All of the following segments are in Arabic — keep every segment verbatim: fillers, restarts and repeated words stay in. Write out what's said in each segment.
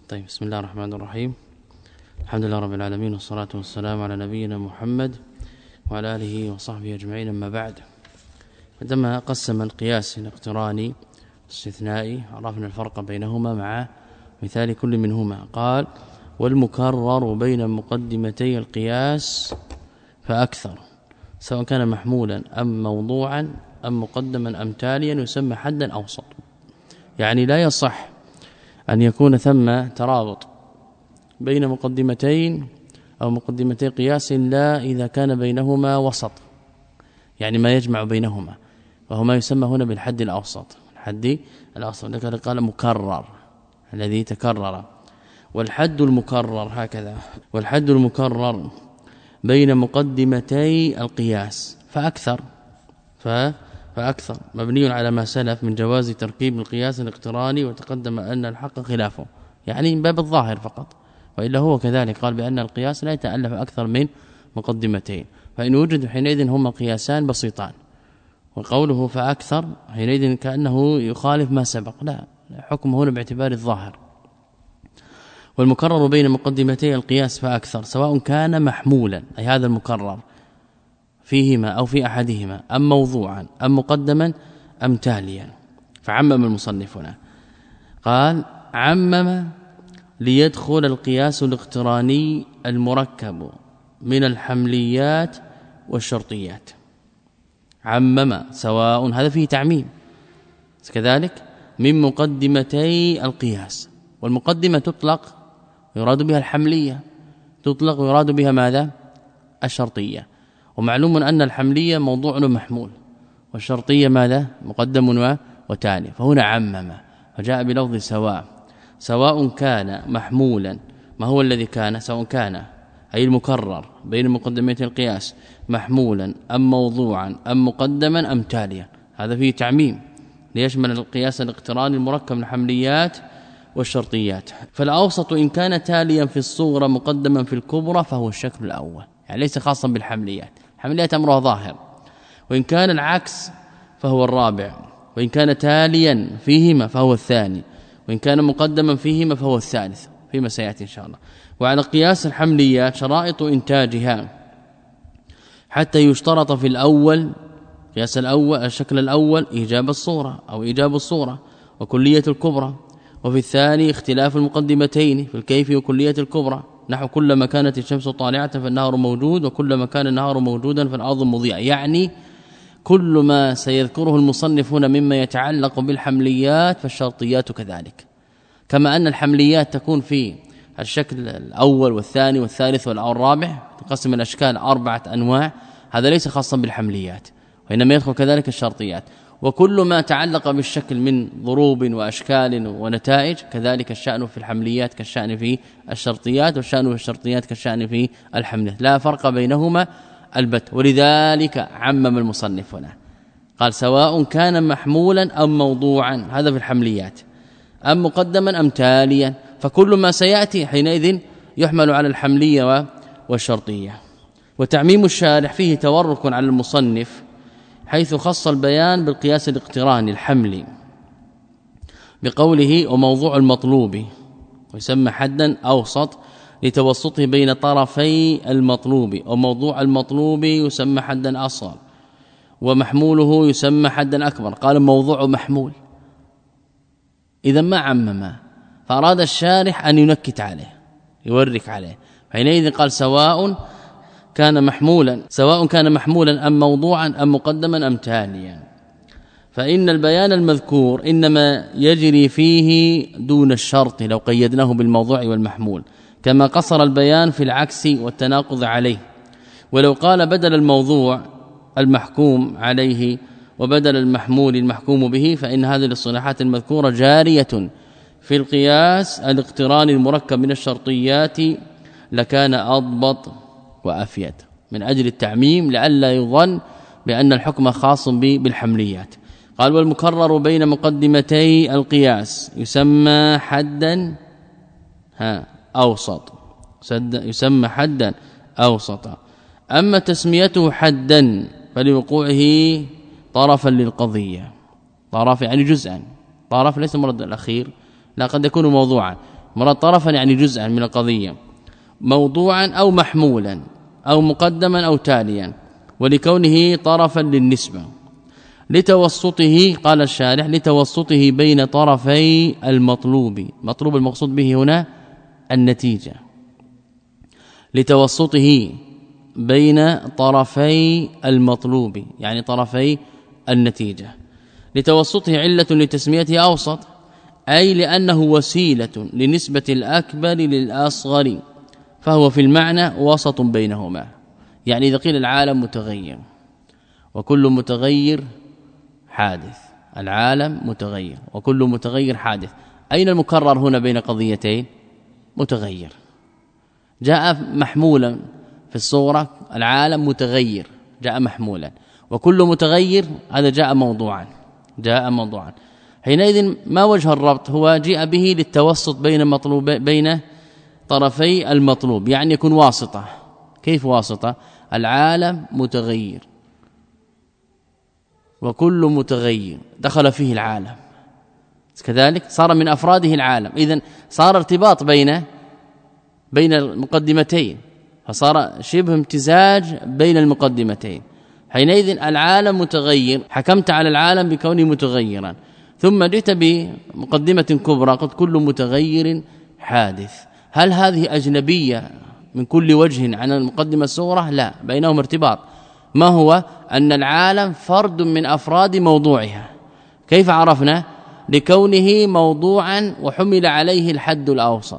طيب، بسم الله الرحمن الرحيم. الحمد لله رب العالمين، والصلاة والسلام على نبينا محمد وعلى آله وصحبه أجمعين. أما بعد، عندما قسم القياس الاقتراني الاستثنائي عرفنا الفرق بينهما مع مثال كل منهما. قال: والمكرر بين مقدمتي القياس فأكثر، سواء كان محمولا أم موضوعا أم مقدما أم تاليا، يسمى حدا أوسط. يعني لا يصح أن يكون ثم ترابط بين مقدمتين أو مقدمتي قياس إلا إذا كان بينهما وسط، يعني ما يجمع بينهما، وهو ما يسمى هنا بالحد الأوسط. الحد الأوسط لذلك قال مكرر، الذي تكرر. والحد المكرر هكذا، والحد المكرر بين مقدمتي القياس فأكثر فأكثر مبني على ما سلف من جواز تركيب القياس الاقتراني، وتقدم أن الحق خلافه، يعني من باب الظاهر فقط، وإلا هو كذلك قال بأن القياس لا يتألف أكثر من مقدمتين، فإن وجد حينئذ هما قياسان بسيطان. وقوله فأكثر حينئذ كأنه يخالف ما سبق، لا، حكمه هنا باعتبار الظاهر. والمكرر بين مقدمتي القياس فأكثر، سواء كان محمولا، أي هذا المكرر فيهما أو في أحدهما، أم موضوعا أم مقدما أم تاليا. فعمم المصنف هنا، قال: عمم ليدخل القياس الاقتراني المركب من الحمليات والشرطيات. عمم سواء، هذا فيه تعميم كذلك، من مقدمتي القياس. والمقدمة تطلق يراد بها الحملية، تطلق يراد بها ماذا؟ الشرطية. ومعلوم أن الحملية موضوع محمول، والشرطية ماذا؟ مقدم وتالي. فهنا عمم فجاء بلفظ سواء، سواء كان محمولا، ما هو الذي كان؟ سواء كان أي المكرر بين مقدمتي القياس محمولا أم موضوعا أم مقدما أم تاليا. هذا فيه تعميم ليشمل القياس الاقتراني المركب من الحمليات والشرطيات. فالأوسط إن كان تاليا في الصغرى مقدما في الكبرى فهو الشكل الأول، يعني ليس خاصا بالحمليات، الحمليات أمرها ظاهر. وإن كان العكس فهو الرابع، وإن كان تاليا فيهما فهو الثاني، وإن كان مقدما فيهما فهو الثالث، فيما سيأتي إن شاء الله. وعلى قياس الحمليات شرائط إنتاجها حتى يشترط في الأول، قياس الأول الشكل الأول إيجاب الصورة أو إيجاب الصورة وكلية الكبرى، وفي الثاني اختلاف المقدمتين في الكيف وكلية الكبرى، نحو كلما كانت الشمس طالعة فالنهار موجود، وكلما كان النهار موجودا فالأرض مضيئة. يعني كل ما سيذكره المصنف هنا مما يتعلق بالحمليات فالشرطيات كذلك، كما أن الحمليات تكون في الشكل الأول والثاني والثالث والرابع، تقسم الأشكال أربعة أنواع، هذا ليس خاصا بالحمليات، وإنما يدخل كذلك الشرطيات. وكل ما تعلق بالشكل من ضروب وأشكال ونتائج كذلك الشأن في الحمليات كالشأن في الشرطيات، والشأن في الشرطيات كالشأن في الحمليات، لا فرق بينهما البت. ولذلك عمم المصنف هنا، قال: سواء كان محمولا أم موضوعا، هذا في الحمليات، أم مقدما أم تاليا، فكل ما سيأتي حينئذ يحمل على الحملية والشرطية. وتعميم الشارح فيه تورك على المصنف، حيث خص البيان بالقياس الاقتراني الحملي بقوله: وموضوع المطلوب، ويسمى حدا أوسط لتوسطه بين طرفي المطلوب، وموضوع المطلوب يسمى حدا أصغر، ومحموله يسمى حدا أكبر. قال موضوع محمول، إذا ما عمم، فأراد الشارح أن ينكت عليه يورك عليه، حينئذ قال: سواء كان محمولا سواء كان محمولا أم موضوعا أم مقدما أم تاليا. فإن البيان المذكور إنما يجري فيه دون الشرط لو قيدناه بالموضوع والمحمول، كما قصر البيان في العكس والتناقض عليه. ولو قال بدل الموضوع المحكوم عليه وبدل المحمول المحكوم به، فإن هذه الاصطلاحات المذكورة جارية في القياس الاقتراني المركب من الشرطيات، لكان أضبط وأفيد، من أجل التعميم لئلا يظن بأن الحكم خاص بالحمليات. قال: والمكرر بين مقدمتي القياس يسمى حدا ها أوسط، يسمى حدا أوسط. أما تسميته حدا فلوقوعه طرفا للقضية، طرف يعني جزءا، طرف ليس مرد الأخير، لا قد يكون موضوعا، مراد طرفا يعني جزءا من القضية، موضوعا أو محمولا أو مقدما أو تاليا، ولكونه طرفا للنسبة، لتوسطه قال الشارح لتوسطه بين طرفي المطلوب، مطلوب المقصود به هنا النتيجة، لتوسطه بين طرفي المطلوب يعني طرفي النتيجة، لتوسطه علة لتسميته أوسط، أي لأنه وسيلة لنسبة الأكبر للأصغر، فهو في المعنى وسط بينهما. يعني إذا قيل العالم متغير وكل متغير حادث، العالم متغير وكل متغير حادث، أين المكرر هنا بين قضيتين؟ متغير. جاء محمولا في الصورة العالم متغير، جاء محمولا، وكل متغير هذا جاء موضوعا، جاء موضوعا. حينئذ ما وجه الربط؟ هو جاء به للتوسط بين مطلوب بين طرفي المطلوب، يعني يكون واسطة. كيف واسطة؟ العالم متغير وكل متغير دخل فيه العالم، كذلك صار من أفراده العالم، إذن صار ارتباط بين بين المقدمتين، فصار شبه امتزاج بين المقدمتين. حينئذ العالم متغير، حكمت على العالم بكونه متغيرا، ثم جئت بمقدمة كبرى قد كل متغير حادث. هل هذه أجنبية من كل وجه عن المقدمة الصغرى؟ لا، بينهم ارتباط. ما هو؟ أن العالم فرد من أفراد موضوعها. كيف عرفنا؟ لكونه موضوعا وحمل عليه الحد الأوسط،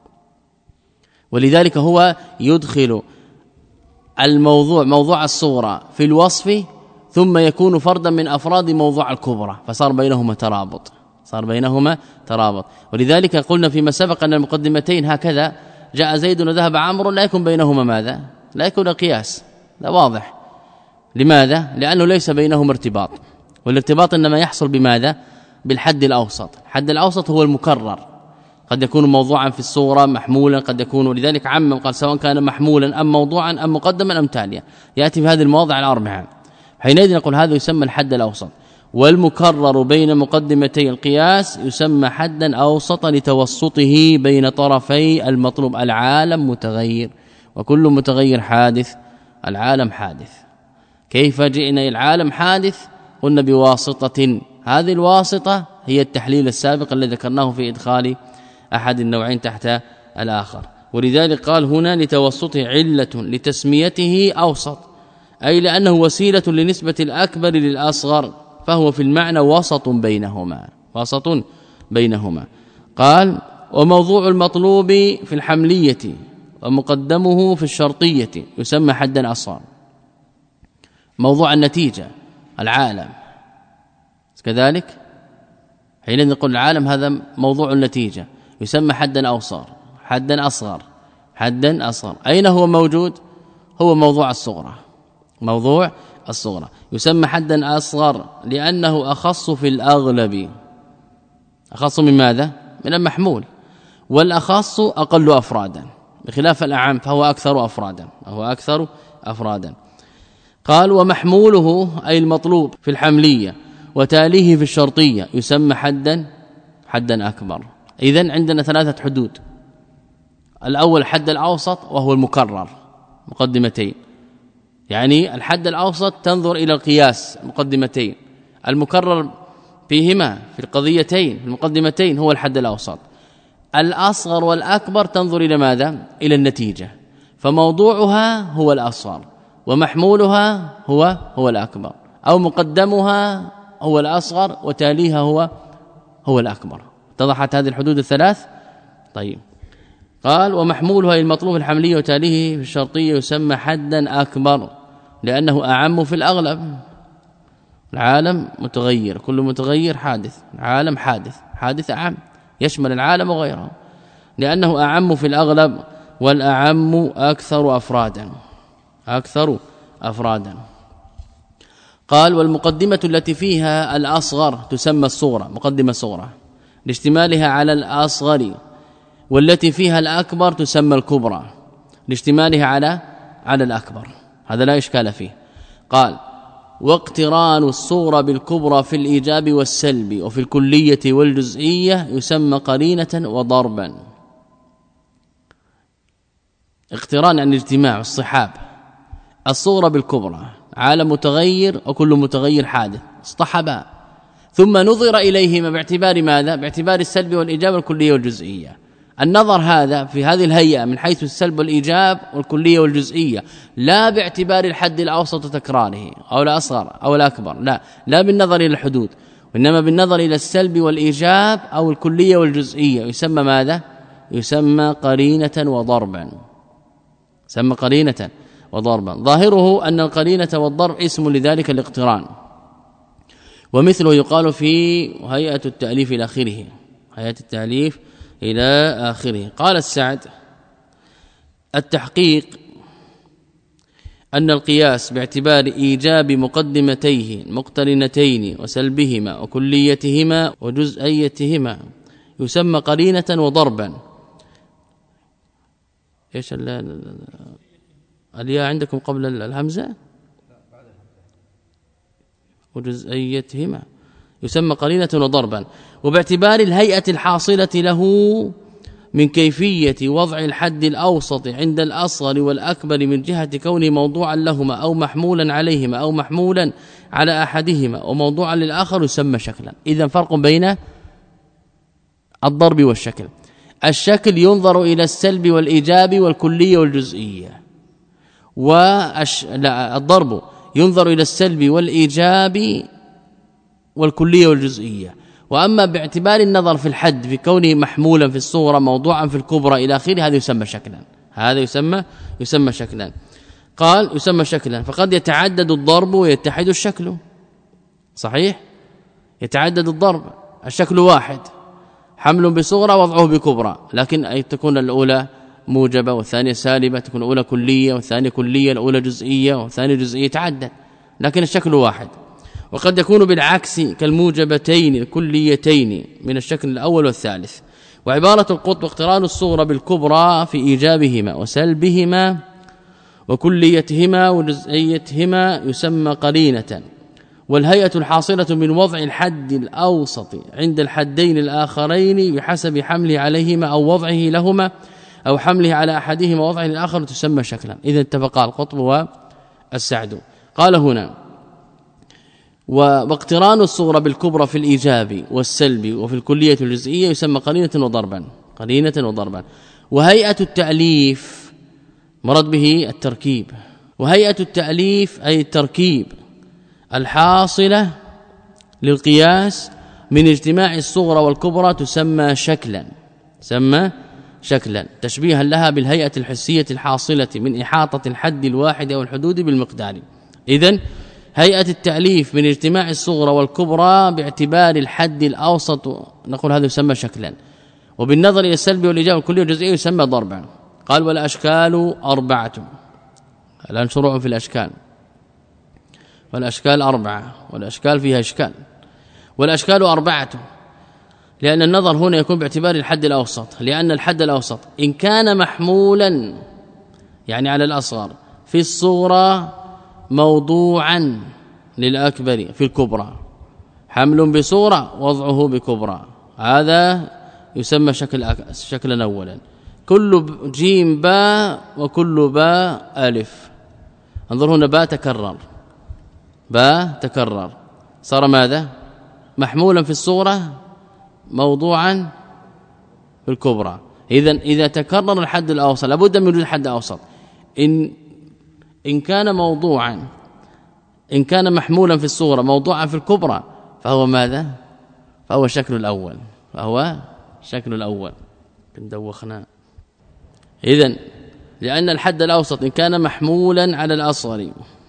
ولذلك هو يدخل الموضوع موضوع الصغرى في الوصف، ثم يكون فردا من أفراد موضوع الكبرى، فصار بينهما ترابط، صار بينهما ترابط. ولذلك قلنا فيما سبق أن المقدمتين هكذا جاء زيد وذهب عمرو لا يكون بينهما ماذا؟ لا يكون قياس، لا واضح. لماذا؟ لأنه ليس بينهما ارتباط، والارتباط إنما يحصل بماذا؟ بالحد الأوسط. الحد الأوسط هو المكرر، قد يكون موضوعا في الصورة محمولا، قد يكون، ولذلك عمم قال سواء كان محمولا أم موضوعا أم مقدما أم تاليا، يأتي في هذه المواضع الأربعة. حينئذ نقول هذا يسمى الحد الأوسط. والمكرر بين مقدمتي القياس يسمى حدا أوسط لتوسطه بين طرفي المطلوب، العالم متغير وكل متغير حادث، العالم حادث. كيف جئنا العالم حادث؟ قلنا بواسطة، هذه الواسطة هي التحليل السابق الذي ذكرناه في إدخال أحد النوعين تحت الآخر. ولذلك قال هنا لتوسطه علة لتسميته أوسط، أي لأنه وسيلة لنسبة الأكبر للأصغر، فهو في المعنى وسط بينهما، وسط بينهما. قال وموضوع المطلوب في الحملية ومقدمه في الشرطية يسمى حدا أصغر. موضوع النتيجة العالم كذلك، حين نقول العالم هذا موضوع النتيجة يسمى حدا أوسط، حدا أصغر، حدا أصغر. أين هو موجود؟ هو موضوع الصغرى، موضوع الصغرى يسمى حدا أصغر لأنه أخص في الأغلب. أخص من ماذا؟ من المحمول، والأخص أقل أفرادا، بخلاف الأعم فهو أكثر أفرادا، هو أكثر أفرادا. قال ومحموله أي المطلوب في الحملية وتاليه في الشرطية يسمى حدا حدا أكبر. إذن عندنا ثلاثة حدود. الأول حد الأوسط وهو المكرر مقدمتين، يعني الحد الأوسط تنظر إلى القياس مقدمتين، المكرر فيهما في القضيتين في المقدمتين هو الحد الأوسط. الأصغر والأكبر تنظر إلى ماذا؟ إلى النتيجة، فموضوعها هو الأصغر ومحمولها هو هو الأكبر، أو مقدمها هو الأصغر وتاليها هو هو الأكبر. اتضحت هذه الحدود الثلاث؟ طيب. قال ومحمولها المطلوب الحملية وتاليه في الشرطية يسمى حدا أكبر لأنه أعم في الأغلب. العالم متغير، كل متغير حادث، العالم حادث، حادث أعم يشمل العالم وغيره، لأنه أعم في الأغلب، والأعم أكثر أفرادا، أكثر أفرادا. قال والمقدمة التي فيها الأصغر تسمى الصغرى، مقدمة صغرى لاشتمالها على الأصغر، والتي فيها الأكبر تسمى الكبرى لاشتمالها على على الأكبر، هذا لا إشكال فيه. قال واقتران الصغرى بالكبرى في الإيجاب والسلب وفي الكلية والجزئية يسمى قرينة وضربا. اقتران عن الاجتماع والصحاب الصغرى بالكبرى عالم متغير وكل متغير حادث اصطحبا ثم نظر إليهما باعتبار ماذا باعتبار السلب والإيجاب والكلية والجزئية. النظر هذا في هذه الهيئة من حيث السلب والإيجاب والكلية والجزئية لا باعتبار الحد الأوسط تكراره أو الأصغر أو الأكبر لا لا بالنظر إلى الحدود وإنما بالنظر إلى السلب والإيجاب أو الكلية والجزئية يسمى ماذا يسمى قرينة وضربا يسمى قرينة وضربا. ظاهره أن القرينة والضرب اسم لذلك الاقتران ومثله يقال في هيئة التأليف إلى آخره هيئة التأليف إلى آخره. قال السعد التحقيق أن القياس باعتبار إيجاب مقدمتيه مقترنتين وسلبهما وكليتهما وجزئيتهما يسمى قرينة وضربا. ايش الياء عندكم قبل الهمزة وجزئيتهما يسمى قرينة وضربا. وباعتبار الهيئة الحاصلة له من كيفية وضع الحد الأوسط عند الأصغر والأكبر من جهة كونه موضوعا لهما أو محمولا عليهما أو محمولا على أحدهما وموضوعا للآخر يسمى شكلا. إذن فرق بين الضرب والشكل. الشكل ينظر إلى السلب والإيجاب والكلية والجزئية والش... لا الضرب ينظر إلى السلب والإيجاب والكلية والجزئية. وأما باعتبار النظر في الحد في كونه محمولا في الصغرى موضوعا في الكبرى إلى آخره هذا يسمى شكلا هذا يسمى يسمى شكلا. قال يسمى شكلا فقد يتعدد الضرب ويتحد الشكل صحيح يتعدد الضرب الشكل واحد حمل بصغرى وضعه بكبرى لكن أي تكون الأولى موجبة والثانية سالبة تكون الأولى كلية والثانية كلية الأولى جزئية والثانية جزئية يتعدد لكن الشكل واحد. وقد يكون بالعكس كالموجبتين الكليتين من الشكل الأول والثالث. وعبارة القطب اقتران الصغرى بالكبرى في إيجابهما وسلبهما وكليتهما وجزئيتهما يسمى قرينة. والهيئة الحاصلة من وضع الحد الأوسط عند الحدين الآخرين بحسب حمله عليهما أو وضعه لهما أو حمله على أحدهما ووضعه للآخر تسمى شكلا. إذا اتفقا القطب والسعد. قال هنا واقتران الصغرى بالكبرى في الإيجاب والسلب وفي الكلية الجزئية يسمى قرينة وضربا قرينة وضربا. وهيئة التأليف مراد به التركيب وهيئة التأليف أي التركيب الحاصلة للقياس من اجتماع الصغرى والكبرى تسمى شكلا تسمى شكلا تشبيها لها بالهيئة الحسية الحاصلة من إحاطة الحد الواحد أو الحدود بالمقدار. إذن هيئة التأليف من اجتماع الصغرى والكبرى باعتبار الحد الأوسط نقول هذا يسمى شكلا. وبالنظر إلى السلب والإيجاب والكلية والجزئية يسمى ضربا. قال والأشكال أربعة. الآن شروع في الأشكال والأشكال أربعة والأشكال فيها إشكال. والأشكال أربعة لأن النظر هنا يكون باعتبار الحد الأوسط لأن الحد الأوسط إن كان محمولا يعني على الأصغر في الصغرى موضوعا للأكبر في الكبرى حمل بصغرى وضعه بكبرى هذا يسمى شكل شكلا أولا. كل جيم باء وكل باء ألف انظر هنا باء تكرر باء تكرر صار ماذا محمولا في الصغرى موضوعا في الكبرى. اذا اذا تكرر الحد الاوسط لابد من وجود حد اوسط. ان ان كان موضوعا ان كان محمولا في الصغرى موضوعا في الكبرى فهو ماذا فهو الشكل الاول فهو الشكل الاول دوخنا. اذا لان الحد الاوسط ان كان محمولا على الاصغر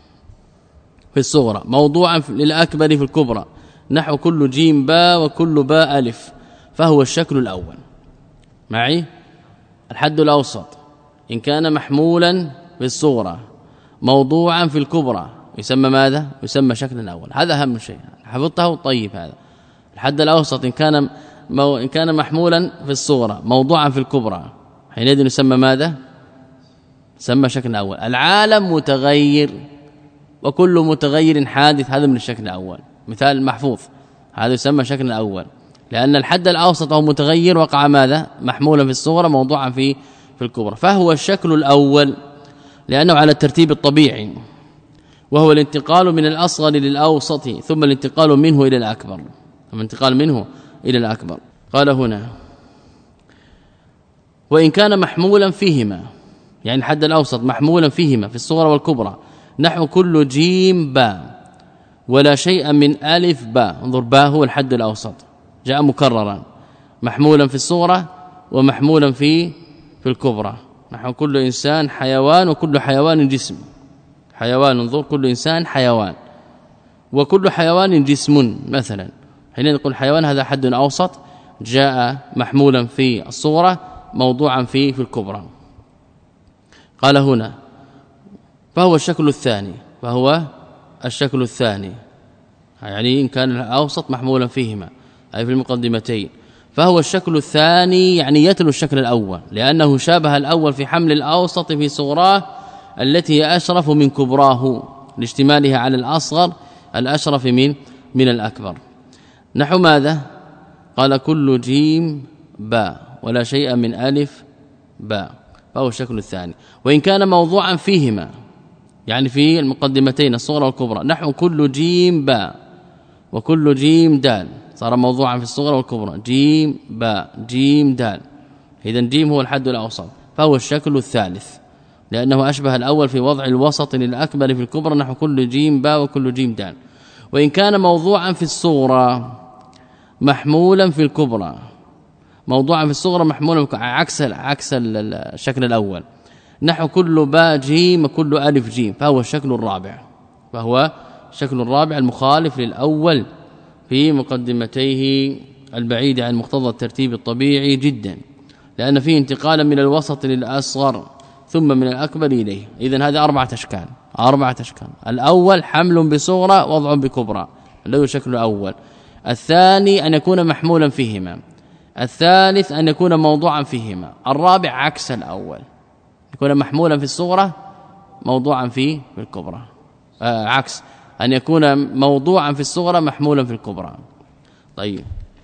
في الصغرى موضوعا للاكبر في الكبرى نحو كل جيم باء وكل باء الف فهو الشكل الأول معي. الحد الأوسط إن كان محمولا في الصغرى موضوعا في الكبرى يسمى ماذا يسمى شكل الأول. هذا أهم شيء حفظته طيب. هذا الحد الأوسط إن كان مو إن كان محمولا في الصغرى موضوعا في الكبرى حينئذ يسمى ماذا يسمى شكل الأول. العالم متغير وكل متغير حادث هذا من الشكل الأول مثال محفوظ هذا يسمى شكل الأول لأن الحد الأوسط هو متغير وقع ماذا محمولا في الصغرى موضوعا في في الكبرى. فهو الشكل الأول لأنه على الترتيب الطبيعي، وهو الانتقال من الأصغر للأوسط ثم الانتقال منه إلى الأكبر، ثم الانتقال منه إلى الأكبر. قال هنا وإن كان محمولا فيهما، يعني الحد الأوسط محمولا فيهما في الصغرى والكبرى، نحو كل جيم باء ولا شيء من ألف باء. انظر باء هو الحد الأوسط، جاء مكررا محمولا في الصغرى ومحمولا في في الكبرى. نحو كل إنسان حيوان وكل حيوان جسم. حيوان، انظر كل إنسان حيوان وكل حيوان جسم مثلا، حين نقول حيوان هذا حد أوسط جاء محمولا في الصغرى موضوعا في في الكبرى. قال هنا فهو الشكل الثاني، فهو الشكل الثاني يعني إن كان الأوسط محمولا فيهما أي في المقدمتين، فهو الشكل الثاني يعني يتلو الشكل الأول، لأنه شابه الأول في حمل الأوسط في صغراه التي هي أشرف من كبراه لاشتمالها على الأصغر الأشرف من من الأكبر. نحو ماذا؟ قال كل جيم باء ولا شيء من ألف باء، فهو الشكل الثاني. وإن كان موضوعا فيهما يعني في المقدمتين الصغرى والكبرى، نحو كل جيم باء وكل جيم دال، صار موضوعا في الصغرى والكبرى، جيم باء جيم دال، إذن جيم هو الحد الأوسط، فهو الشكل الثالث لأنه أشبه الأول في وضع الوسط للأكبر في الكبرى، نحو كل جيم باء وكل جيم دال. وإن كان موضوعا في الصغرى محمولا في الكبرى، موضوعا في الصغرى محمولا عكس عكس الشكل الأول، نحو كل باء جيم وكل ألف جيم، فهو الشكل الرابع، فهو الشكل الرابع المخالف للأول في مقدمتيه البعيدة عن مقتضى الترتيب الطبيعي جدا، لأن فيه انتقالا من الوسط للأصغر ثم من الأكبر إليه. إذن هذه أربعة أشكال، أربعة أشكال. الأول حمل بصغرى وضع بكبرى، الذي هو الشكل الأول. الثاني أن يكون محمولا فيهما. الثالث أن يكون موضوعا فيهما. الرابع عكس الأول، يكون محمولا في الصغرى موضوعا في في الكبرى، آه عكس أن يكون موضوعا في الصغرى محمولا في الكبرى. طيب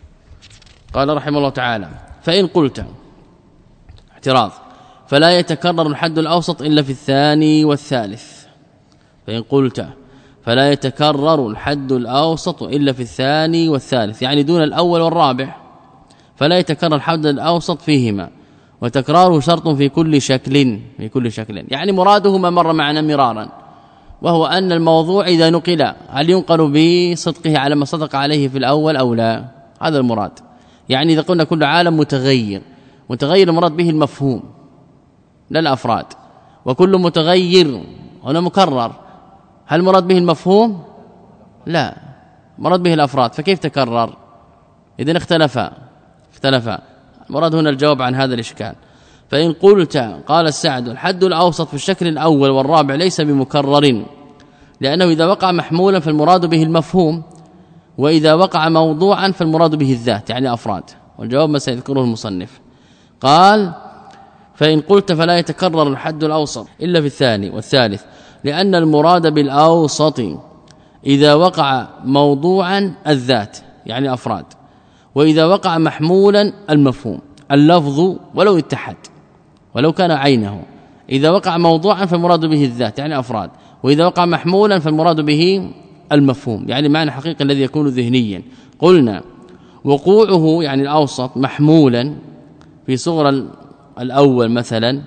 قال رحمه الله تعالى فإن قلت اعتراض فلا يتكرر الحد الأوسط إلا في الثاني والثالث. فإن قلت فلا يتكرر الحد الأوسط إلا في الثاني والثالث، يعني دون الأول والرابع، فلا يتكرر الحد الأوسط فيهما، وتكراره شرط في كل شكل في كل شكل، يعني مراده ما مر معنا مرارا، وهو أن الموضوع إذا نقل هل ينقل بصدقه على ما صدق عليه في الأول أو لا، هذا المراد. يعني إذا قلنا كل عالم متغير، متغير المراد به المفهوم لا الأفراد، وكل متغير هنا مكرر، هل المراد به المفهوم؟ لا، مراد به الأفراد، فكيف تكرر؟ إذن اختلفا اختلفا المراد هنا الجواب عن هذا الإشكال. فإن قلت قال السعد الحد الأوسط في الشكل الأول والرابع ليس بمكرر، لأنه إذا وقع محمولا فالمراد به المفهوم، وإذا وقع موضوعا فالمراد به الذات يعني أفراد، والجواب ما سيذكره المصنف. قال فإن قلت فلا يتكرر الحد الأوسط إلا في الثاني والثالث، لأن المراد بالأوسط إذا وقع موضوعا الذات يعني أفراد، وإذا وقع محمولا المفهوم اللفظ ولو اتحد ولو كان عينه. إذا وقع موضوعا فالمراد به الذات يعني أفراد، وإذا وقع محمولا فالمراد به المفهوم يعني معنى حقيقي الذي يكون ذهنيا. قلنا وقوعه يعني الأوسط محمولا في صغر الأول مثلا،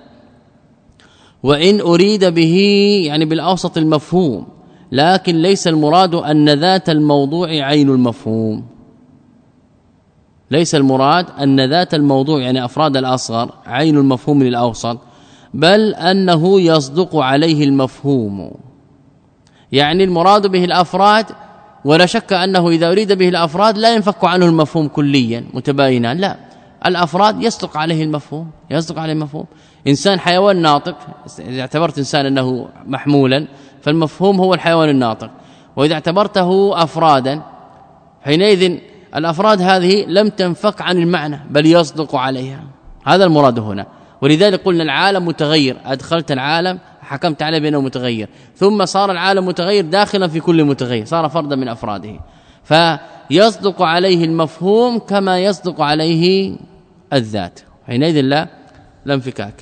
وإن أريد به يعني بالأوسط المفهوم، لكن ليس المراد أن ذات الموضوع عين المفهوم، ليس المراد أن ذات الموضوع يعني أفراد الأصغر عين المفهوم للأوسط، بل أنه يصدق عليه المفهوم، يعني المراد به الأفراد، ولا شك أنه إذا أريد به الأفراد لا ينفك عنه المفهوم كليا متباينا، لا، الأفراد يصدق عليه المفهوم، يصدق عليه المفهوم. إنسان حيوان ناطق، إذا اعتبرت إنسان أنه محمولا فالمفهوم هو الحيوان الناطق، وإذا اعتبرته أفرادا حينئذ الأفراد هذه لم تنفك عن المعنى بل يصدق عليها، هذا المراد هنا. ولذلك قلنا العالم متغير، أدخلت العالم حكمت عليه بأنه متغير، ثم صار العالم متغير داخلا في كل متغير، صار فردا من أفراده، فيصدق عليه المفهوم كما يصدق عليه الذات، حينئذ لا لا انفكاك.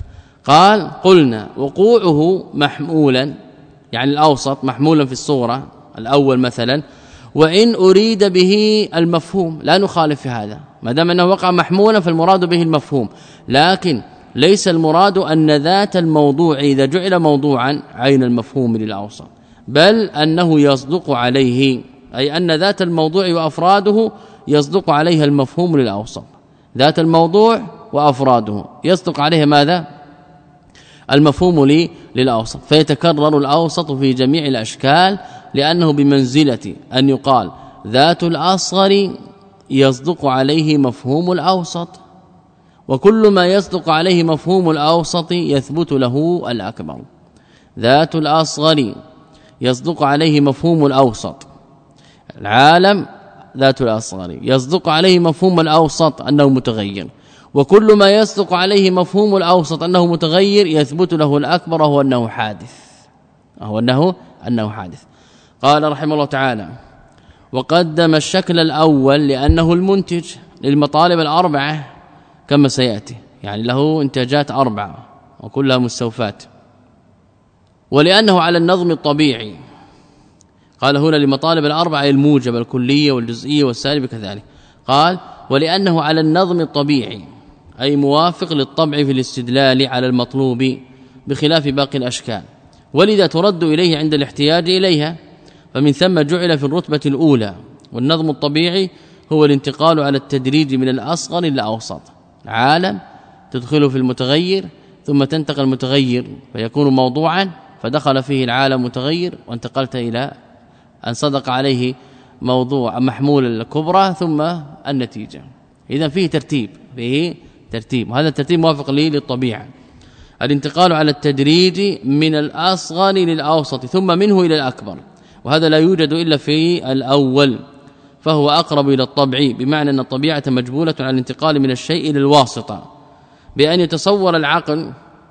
قال قلنا وقوعه محمولا يعني الأوسط محمولا في الصورة الأول مثلا، وإن أريد به المفهوم لا نخالف في هذا، ما دام انه وقع محمولا فالمراد به المفهوم، لكن ليس المراد أن ذات الموضوع إذا جعل موضوعا عين المفهوم للأوسط، بل أنه يصدق عليه، أي أن ذات الموضوع وأفراده يصدق عليها المفهوم للأوسط، ذات الموضوع وأفراده يصدق عليها ماذا؟ المفهوم لي للأوسط، فيتكرر الأوسط في جميع الأشكال، لأنه بمنزلة أن يقال ذات الأصغر يصدق عليه مفهوم الأوسط، وكل ما يصدق عليه مفهوم الأوسط يثبت له الأكبر. ذات الأصغر يصدق عليه مفهوم الأوسط، العالم ذات الأصغر يصدق عليه مفهوم الأوسط أنه متغير، وكل ما يصدق عليه مفهوم الأوسط أنه متغير يثبت له الأكبر وهو أنه حادث، وهو أنه أنه حادث. قال رحمه الله تعالى: وقدم الشكل الأول لأنه المنتج للمطالب الأربعة كما سيأتي، يعني له انتاجات أربعة وكلها مستوفات، ولأنه على النظم الطبيعي. قال هنا لمطالب الأربعة الموجبة الكلية والجزئية والسالبة كذلك، قال ولأنه على النظم الطبيعي أي موافق للطبع في الاستدلال على المطلوب بخلاف باقي الأشكال، ولذا ترد إليه عند الاحتياج إليها، فمن ثم جعل في الرتبة الأولى. والنظم الطبيعي هو الانتقال على التدريج من الأصغر إلى الأوسط، عالم تدخله في المتغير ثم تنتقل المتغير فيكون موضوعا، فدخل فيه العالم متغير وانتقلت إلى أن صدق عليه موضوع محمول الكبرى ثم النتيجة. إذن فيه ترتيب، فيه ترتيب، وهذا الترتيب موافق لي للطبيعة. الانتقال على التدريج من الأصغر للأوسط ثم منه إلى الأكبر، وهذا لا يوجد إلا في الأول، فهو أقرب إلى الطبع، بمعنى أن الطبيعة مجبولة على الانتقال من الشيء إلى الواسطة، بأن يتصور العقل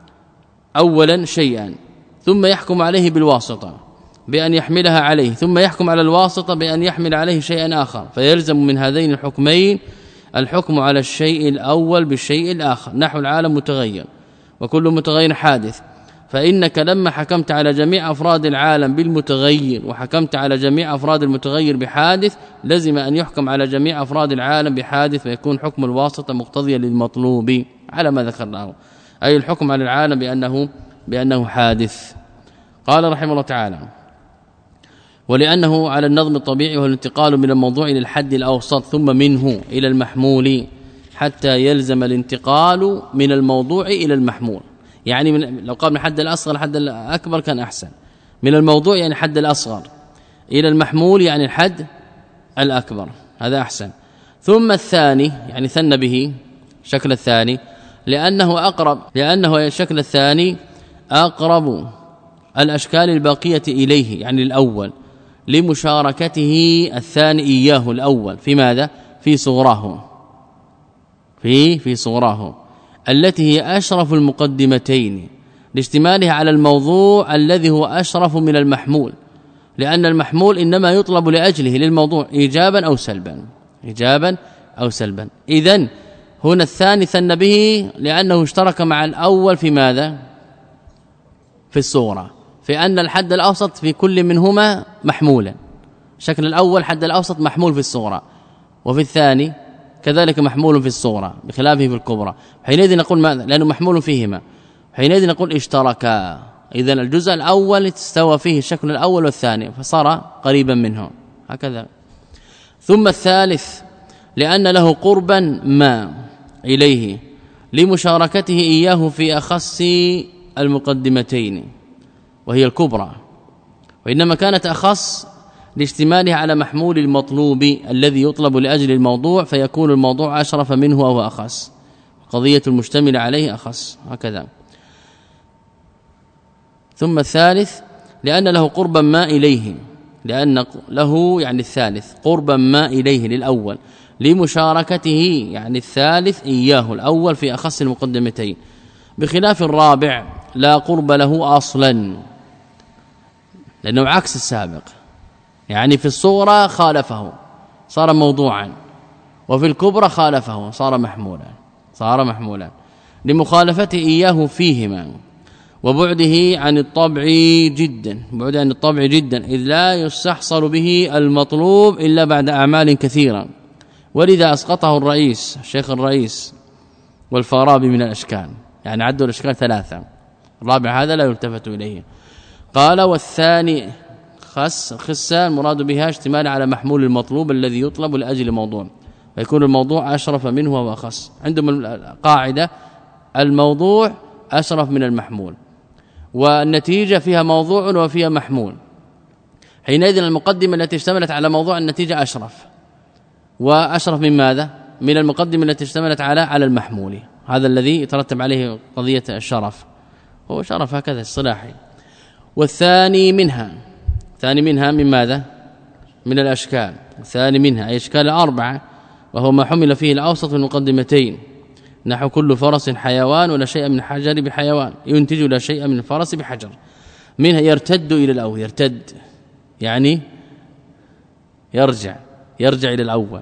أولا شيئا ثم يحكم عليه بالواسطة بأن يحملها عليه، ثم يحكم على الواسطة بأن يحمل عليه شيئا آخر، فيلزم من هذين الحكمين الحكم على الشيء الأول بالشيء الآخر، نحو العالم متغير وكل متغير حادث، فإنك لما حكمت على جميع أفراد العالم بالمتغير وحكمت على جميع أفراد المتغير بحادث، لزم أن يحكم على جميع أفراد العالم بحادث، فيكون حكم الواسطة مقتضيا للمطلوب على ما ذكرناه، أي الحكم على العالم بأنه بأنه حادث. قال رحمه الله تعالى: ولأنه على النظم الطبيعي وهو الانتقال من الموضوع إلى الحد الأوسط ثم منه إلى المحمول، حتى يلزم الانتقال من الموضوع إلى المحمول، يعني من لو قال من حد الأصغر لحد الأكبر كان أحسن، من الموضوع يعني حد الأصغر إلى المحمول يعني الحد الأكبر، هذا أحسن. ثم الثاني يعني ثنى به شكل الثاني لأنه أقرب، لأنه الشكل الثاني أقرب الأشكال الباقية إليه يعني الأول، لمشاركته الثاني إياه الأول في ماذا؟ في صغراه، في في صغراه التي هي أشرف المقدمتين لاشتمالها على الموضوع الذي هو أشرف من المحمول، لأن المحمول إنما يطلب لأجله للموضوع إيجابا أو سلبا، إيجابا أو سلبا. إذن هنا الثاني ثنى به لأنه اشترك مع الأول في ماذا؟ في الصغرى، في أن الحد الأوسط في كل منهما محمولا، شكل الأول حد الأوسط محمول في الصغرى، وفي الثاني كذلك محمول في الصغرى بخلافه في الكبرى، حينئذ نقول ماذا؟ لأنه محمول فيهما، حينئذ نقول اشتركا، إذن الجزء الأول استوى فيه الشكل الأول والثاني فصار قريبا منه هكذا. ثم الثالث لأن له قربا ما إليه لمشاركته إياه في أخص المقدمتين وهي الكبرى، وإنما كانت أخص لاشتمالها على محمول المطلوب الذي يطلب لأجل الموضوع، فيكون الموضوع أشرف منه أو أخص، قضية المشتمل عليه أخص هكذا. ثم الثالث لأن له قربا ما إليه، لأن له يعني الثالث قربا ما إليه للأول لمشاركته يعني الثالث إياه الأول في أخص المقدمتين، بخلاف الرابع لا قرب له أصلا لأنه عكس السابق، يعني في الصغرى خالفه صار موضوعا، وفي الكبرى خالفه صار محمولا، صار محمولا. لمخالفته إياه فيهما وبعده عن الطبع جدا بعد عن الطبع جدا إذ لا يستحصل به المطلوب إلا بعد أعمال كثيرة ولذا أسقطه الرئيس الشيخ الرئيس والفارابي من الأشكال يعني عدوا الأشكال ثلاثة الرابع هذا لا يلتفت إليه. قال والثاني خس خسة المراد بها اشتمال على محمول المطلوب الذي يطلب لأجل الموضوع فيكون الموضوع أشرف منه وأخص. عندهم القاعدة الموضوع أشرف من المحمول والنتيجة فيها موضوع وفيها محمول حينئذ المقدمة التي اشتملت على موضوع النتيجة أشرف وأشرف من ماذا؟ من المقدمة التي اشتملت على على المحمول. هذا الذي يترتب عليه قضية الشرف هو شرف هكذا الصلاحي. والثاني منها ثاني منها من ماذا؟ من الأشكال. الثاني منها أي أشكال أربعة وهو ما حمل فيه الأوسط في المقدمتين نحو كل فرس حيوان ولا شيء من الحجر بحيوان ينتج لا شيء من الفرس بحجر. منها يرتد إلى الأول يرتد يعني يرجع يرجع إلى الأول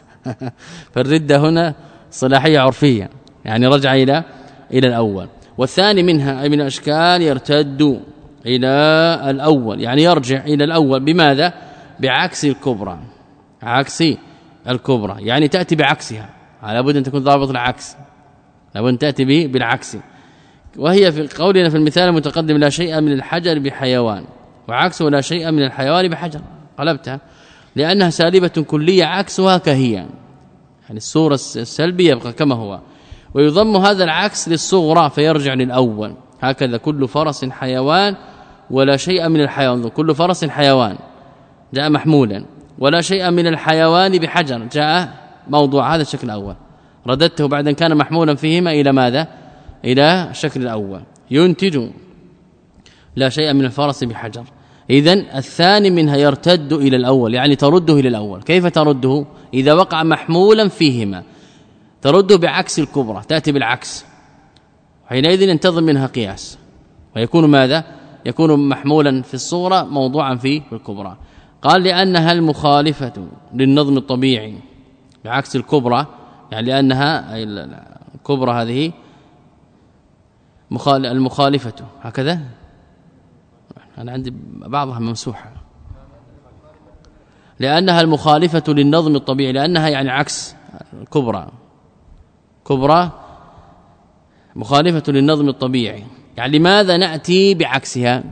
فالردة هنا صلاحية عرفية يعني رجع إلى إلى الأول. والثاني منها أي من الأشكال يرتد إلى الأول يعني يرجع إلى الأول بماذا؟ بعكس الكبرى عكس الكبرى يعني تأتي بعكسها على بد أن تكون ضابط العكس لابد أن تأتي به بالعكس. وهي في قولنا في المثال المتقدم لا شيء من الحجر بحيوان وعكسه لا شيء من الحيوان بحجر قلبتها لأنها سالبة كلية عكسها كهي يعني الصورة السلبية يبقى كما هو ويضم هذا العكس للصغرى فيرجع للأول. هكذا كل فرس حيوان ولا شيء من الحيوان كل فرس حيوان جاء محمولا ولا شيء من الحيوان بحجر جاء موضوع هذا الشكل الأول رددته بعد أن كان محمولا فيهما إلى ماذا؟ إلى الشكل الأول ينتج لا شيء من الفرس بحجر. إذن الثاني منها يرتد إلى الأول يعني ترده إلى الأول. كيف ترده؟ إذا وقع محمولا فيهما ترده بعكس الكبرى تأتي بالعكس حينئذ ينتظم منها قياس ويكون ماذا؟ يكون محمولا في الصورة موضوعا في الكبرى. قال لأنها المخالفة للنظم الطبيعي بعكس الكبرى يعني لأنها الكبرى هذه المخالفة هكذا أنا عندي بعضها ممسوحة لأنها المخالفة للنظم الطبيعي لأنها يعني عكس الكبرى كبرى مخالفة للنظم الطبيعي يعني لماذا نأتي بعكسها؟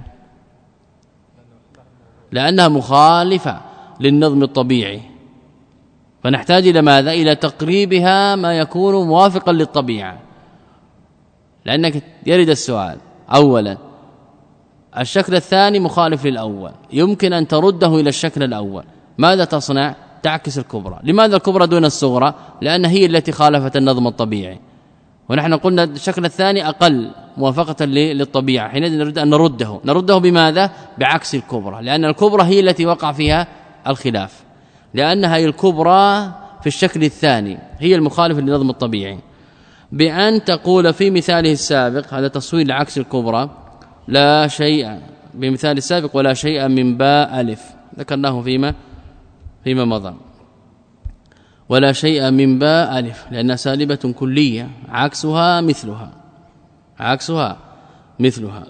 لأنها مخالفة للنظم الطبيعي فنحتاج إلى ماذا؟ إلى تقريبها ما يكون موافقا للطبيعة. لأنك يرد السؤال أولا الشكل الثاني مخالف للأول يمكن أن ترده إلى الشكل الأول ماذا تصنع؟ تعكس الكبرى. لماذا الكبرى دون الصغرى؟ لأن هي التي خالفت النظم الطبيعي ونحن قلنا الشكل الثاني أقل موافقة للطبيعة حينئذ نريد أن نرده نرده بماذا؟ بعكس الكبرى لأن الكبرى هي التي وقع فيها الخلاف لأنها هي الكبرى في الشكل الثاني هي المخالفة للنظم الطبيعي. بأن تقول في مثاله السابق هذا تصوير لعكس الكبرى لا شيء بمثال السابق ولا شيء من باء ألف ذكرناه فيما فيما مضى ولا شيء من باء ألف لأنها سالبة كلية عكسها مثلها عكسها مثلها.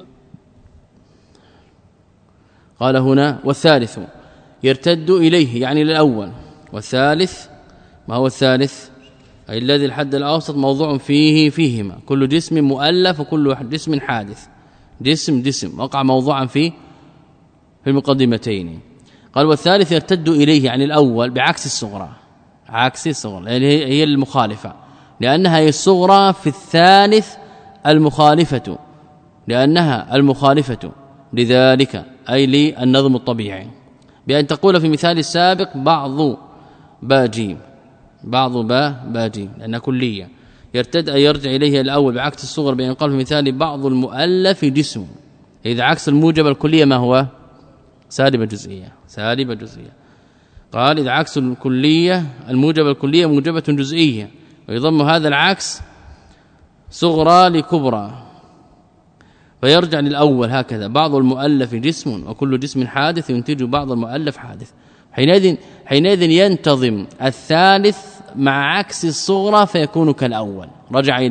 قال هنا والثالث يرتد إليه يعني للأول. والثالث ما هو الثالث؟ أي الذي الحد الأوسط موضوع فيه فيهما كل جسم مؤلف وكل جسم حادث جسم جسم وقع موضوعا في في المقدمتين. قال والثالث يرتد إليه يعني الأول بعكس الصغرى عكس الصغرى يعني هي المخالفة لأنها هي الصغرى في الثالث المخالفة لأنها المخالفة لذلك أي للنظم الطبيعي. بأن تقول في مثال السابق بعض باجيم بعض با باجيم لأنها كلية يرتد أن يرجع إليه الأول بعكس الصغر بأن يقال في مثال بعض المؤلف جسم إذا عكس الموجب الكلية ما هو؟ سالبة جزئية سالبة جزئية. قال إذا عكس الكلية الموجب الكلية موجبة جزئية ويضم هذا العكس صغرى لكبرى فيرجع للأول هكذا بعض المؤلف جسم وكل جسم حادث ينتج بعض المؤلف حادث. حينئذ حينئذ ينتظم الثالث مع عكس الصغرى فيكون كالأول رجع إلى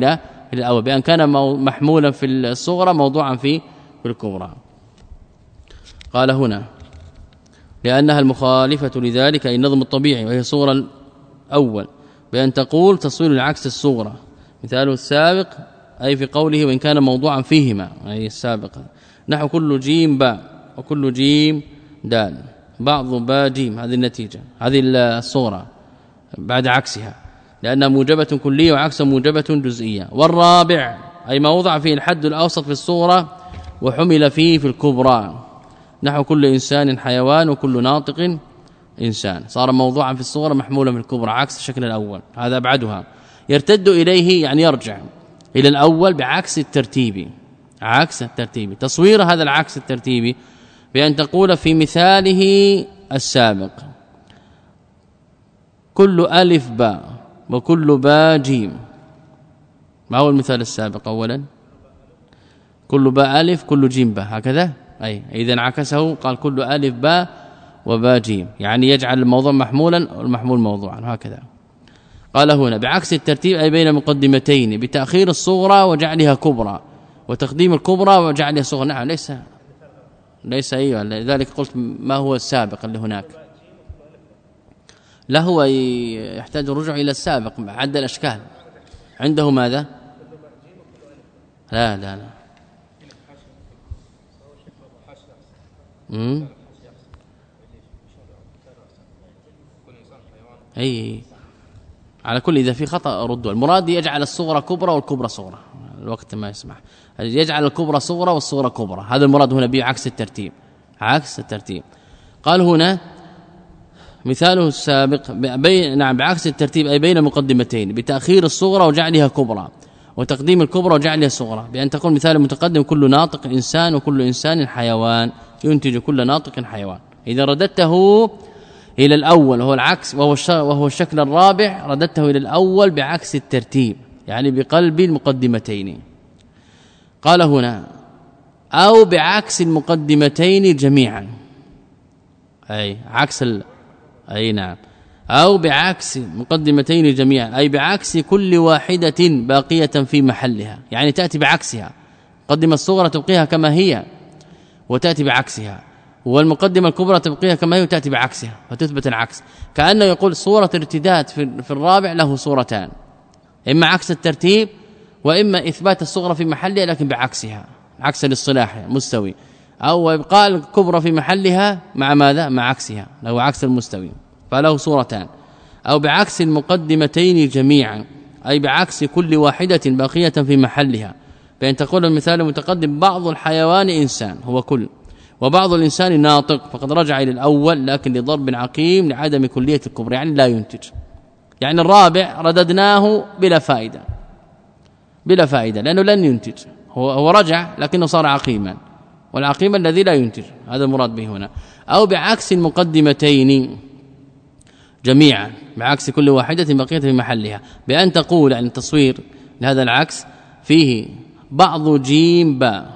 إلى الأول بأن كان محمولا في الصغرى موضوعا في في الكبرى. قال هنا لأنها المخالفة لذلك أي النظم الطبيعي وهي صورة الأول بأن تقول تصوير العكس الصغرى مثاله السابق أي في قوله وإن كان موضوعا فيهما أي السابق نحو كل جيم باء وكل جيم دال بعض باء جيم هذه النتيجة هذه الصورة بعد عكسها لأنها موجبة كلية وعكسها موجبة جزئية. والرابع أي ما وضع فيه الحد الأوسط في الصورة وحمل فيه في الكبرى نحو كل إنسان حيوان وكل ناطق إنسان صار موضوعا في الصورة محمولا في الكبرى عكس الشكل الأول هذا أبعدها. يرتد إليه يعني يرجع إلى الأول بعكس الترتيب عكس الترتيب تصوير هذا العكس الترتيبي بأن تقول في مثاله السابق كل ألف باء وكل باء جيم. ما هو المثال السابق أولا؟ كل باء ألف كل جيم باء هكذا أي إذا عكسه قال كل ألف باء وباء جيم يعني يجعل الموضوع محمولا والمحمول موضوعا هكذا. قال هنا بعكس الترتيب أي بين مقدمتين بتأخير الصغرى وجعلها كبرى وتقديم الكبرى وجعلها صغرى. نعم ليس ليس ايوه لذلك قلت ما هو السابق اللي هناك لا هو يحتاج الرجوع إلى السابق عد الأشكال عنده ماذا لا لا لا امم اي على كل إذا في خطأ ردوا المراد يجعل الصغرى كبرى والكبرى صغرى الوقت ما يسمح يجعل الكبرى صغرى والصغرى كبرى هذا المراد هنا بعكس الترتيب عكس الترتيب. قال هنا مثاله السابق بين نعم بعكس الترتيب أي بين مقدمتين بتأخير الصغرى وجعلها كبرى وتقديم الكبرى وجعلها صغرى بأن تكون مثال متقدم كل ناطق إنسان وكل إنسان حيوان ينتج كل ناطق حيوان. إذا رددته إلى الأول وهو العكس وهو وهو الشكل الرابع رددته إلى الأول بعكس الترتيب يعني بقلب المقدمتين. قال هنا أو بعكس المقدمتين جميعا أي عكس ال... أي نعم أو بعكس مقدمتين جميعا أي بعكس كل واحدة باقية في محلها يعني تأتي بعكسها مقدمة الصغرى تبقيها كما هي وتأتي بعكسها والمقدمة الكبرى تبقيها كما هي وتأتي بعكسها فتثبت العكس كأنه يقول صورة ارتداد في الرابع له صورتان إما عكس الترتيب وإما إثبات الصغرى في محلها لكن بعكسها عكس الاصطلاح مستوي أو إبقاء الكبرى في محلها مع ماذا مع عكسها له عكس المستوي فله صورتان. أو بعكس المقدمتين جميعا أي بعكس كل واحدة باقية في محلها بأن تقول المثال المتقدم بعض الحيوان إنسان هو كل وبعض الإنسان ناطق فقد رجع إلى الأول لكن لضرب عقيم لعدم كلية الكبرى يعني لا ينتج يعني الرابع رددناه بلا فائدة بلا فائدة لأنه لن ينتج هو, هو رجع لكنه صار عقيما والعقيم الذي لا ينتج هذا المراد به هنا. أو بعكس المقدمتين جميعا بعكس كل واحدة بقية في محلها بأن تقول عن التصوير لهذا العكس فيه بعض جيم باء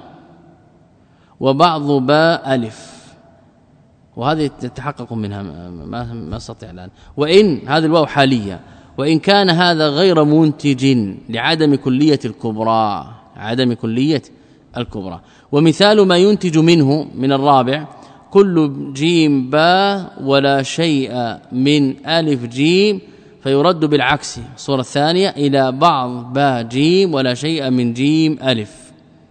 وبعض باء ألف وهذه تتحقق منها ما ما استطيع الآن وإن هذه الواو حالية وإن كان هذا غير منتج لعدم كلية الكبرى عدم كلية الكبرى. ومثال ما ينتج منه من الرابع كل جيم باء ولا شيء من ألف جيم فيرد بالعكس الصورة الثانية إلى بعض باء جيم ولا شيء من جيم ألف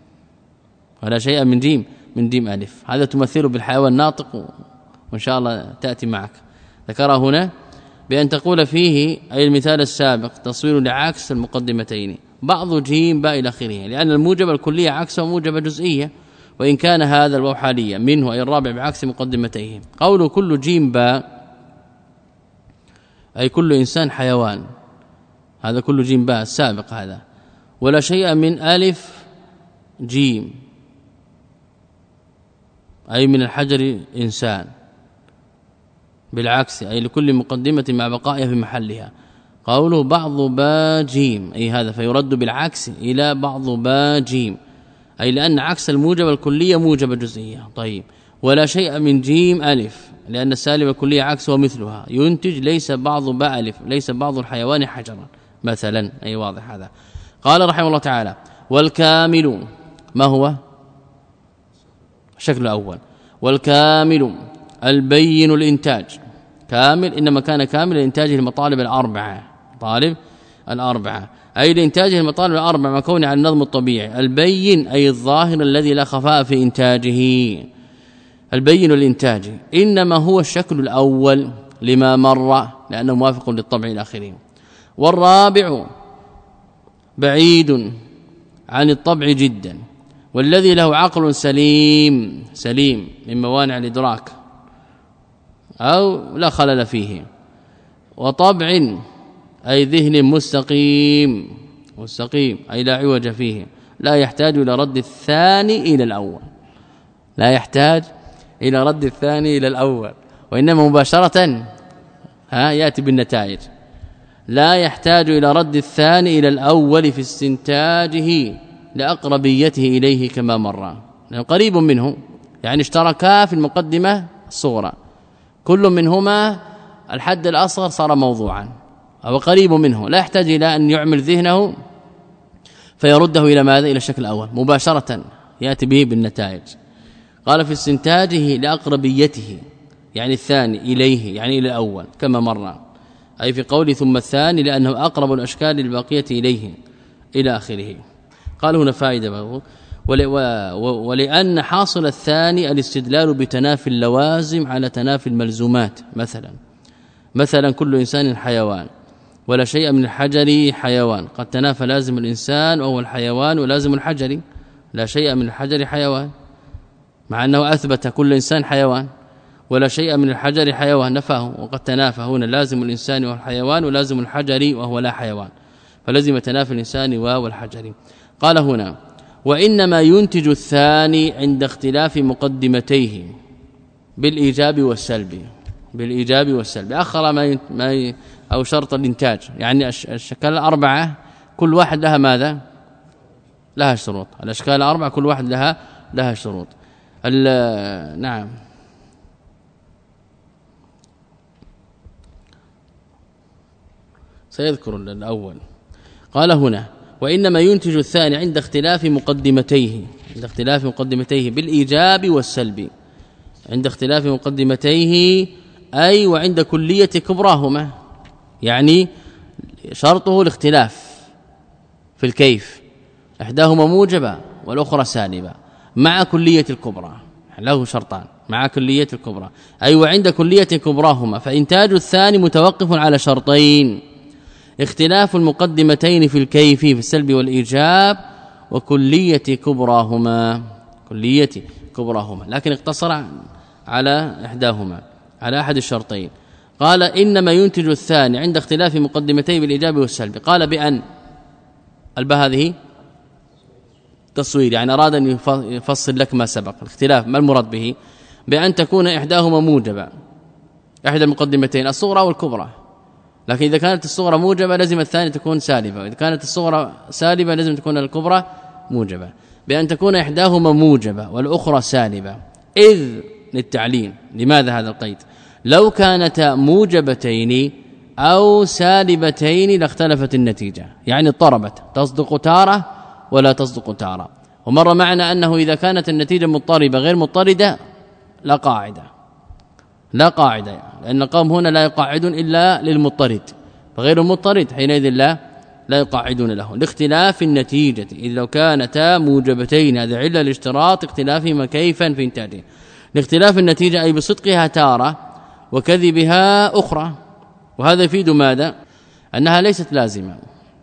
ولا شيء من جيم من جيم ألف هذا تمثله بالحيوان الناطق وإن شاء الله تأتي معك. ذكرها هنا بأن تقول فيه أي المثال السابق تصوير لعكس المقدمتين بعض جيم باء إلى آخره لأن الموجبة الكلية عكسه موجبة جزئية وإن كان هذا الواو حاليا منه أي الرابع بعكس مقدمتيه. قوله كل جيم باء أي كل إنسان حيوان هذا كل جيم باء السابق هذا ولا شيء من ألف جيم أي من الحجر إنسان بالعكس أي لكل مقدمة مع بقائها في محلها. قوله بعض باء جيم أي هذا فيرد بالعكس إلى بعض باء جيم أي لأن عكس الموجبة الكلية موجبة جزئية. طيب ولا شيء من جيم ألف لأن السالبة الكلية عكسها ومثلها ينتج ليس بعض باء ألف ليس بعض الحيوان حجرا مثلا أي واضح هذا. قال رحمه الله تعالى والكامل ما هو الشكل الأول والكامل البين الإنتاج كامل إنما كان كامل لإنتاجه المطالب الأربعة طالب الأربعة أي لإنتاجه المطالب الأربعة ما كونه على النظم الطبيعي البين أي الظاهر الذي لا خفاء في إنتاجه البين الإنتاج إنما هو الشكل الأول لما مر لأنه موافق للطبع الآخرين والرابع بعيد عن الطبع جدا والذي له عقل سليم سليم من موانع الإدراك أو لا خلل فيه وطبع أي ذهن مستقيم مستقيم أي لا عوج فيه لا يحتاج إلى رد الثاني إلى الأول لا يحتاج إلى رد الثاني إلى الأول وإنما مباشرة ها يأتي بالنتائج لا يحتاج إلى رد الثاني إلى الأول في استنتاجه لأقربيته إليه كما مر قريب منه يعني اشتركا في المقدمة الصغرى كل منهما الحد الأصغر صار موضوعا أو قريب منه لا يحتاج إلى أن يعمل ذهنه فيرده إلى ماذا إلى الشكل الأول مباشرة يأتي به بالنتائج قال في استنتاجه لأقربيته يعني الثاني إليه يعني إلى الأول كما مر أي في قول ثم الثاني لأنه أقرب الأشكال الباقية إليه إلى آخره قال هنا فائدة ولأن حاصل الثاني الاستدلال بتنافي اللوازم على تنافي الملزومات مثلا مثلا كل إنسان حيوان ولا شيء من الحجر حيوان قد تنافى لازم الإنسان وهو الحيوان ولازم الحجر لا شيء من الحجر حيوان مع أنه أثبت كل إنسان حيوان ولا شيء من الحجر حيوان نفاه وقد تنافى هنا لازم الإنسان وهو الحيوان ولازم الحجر وهو لا حيوان فلازم تنافي الإنسان والحجر قال هنا وإنما ينتج الثاني عند اختلاف مقدمتيه بالإيجاب والسلب بالإيجاب والسلب أخر ما, ما أو شرط الإنتاج يعني الأشكال الأربعة كل واحد لها ماذا لها شروط الأشكال الأربعة كل واحد لها لها شروط نعم سيذكر الأول قال هنا وإنما ينتج الثاني عند اختلاف مقدمتيه عند اختلاف مقدمتيه بالإيجاب والسلب عند اختلاف مقدمتيه أي وعند كلية كبراهما يعني شرطه الاختلاف في الكيف إحداهما موجبة والأخرى سالبة مع كلية الكبرى له شرطان مع كلية الكبرى أي وعند كلية كبراهما فإنتاج الثاني متوقف على شرطين اختلاف المقدمتين في الكيف في السلب والإيجاب وكلية كبراهما كلية كبراهما لكن اقتصر على إحداهما على أحد الشرطين قال إنما ينتج الثاني عند اختلاف مقدمتيه بالإيجاب والسلب قال بأن الباء هذه تصوير يعني أراد أن يفصل لك ما سبق الاختلاف ما المراد به بأن تكون إحداهما موجبة إحدى المقدمتين الصغرى والكبرى لكن إذا كانت الصغرى موجبة لازم الثانية تكون سالبة وإذا كانت الصغرى سالبة لازم تكون الكبرى موجبة بأن تكون إحداهما موجبة والأخرى سالبة إذ للتعليل لماذا هذا القيد لو كانتا موجبتين أو سالبتين لاختلفت النتيجة يعني اضطربت تصدق تارة ولا تصدق تارة ومر معنا أنه إذا كانت النتيجة مضطربة غير مضطردة لا قاعدة لا قاعدة لأن القوم هنا لا يقاعدون إلا للمضطرد فغير المضطرد حينئذ لا لا يقاعدون له لاختلاف النتيجة إذ لو كانتا موجبتين هذا علة الاشتراط اختلافهما كيفا في انتاجه لاختلاف النتيجة أي بصدقها تارة وكذبها أخرى وهذا يفيد ماذا أنها ليست لازمة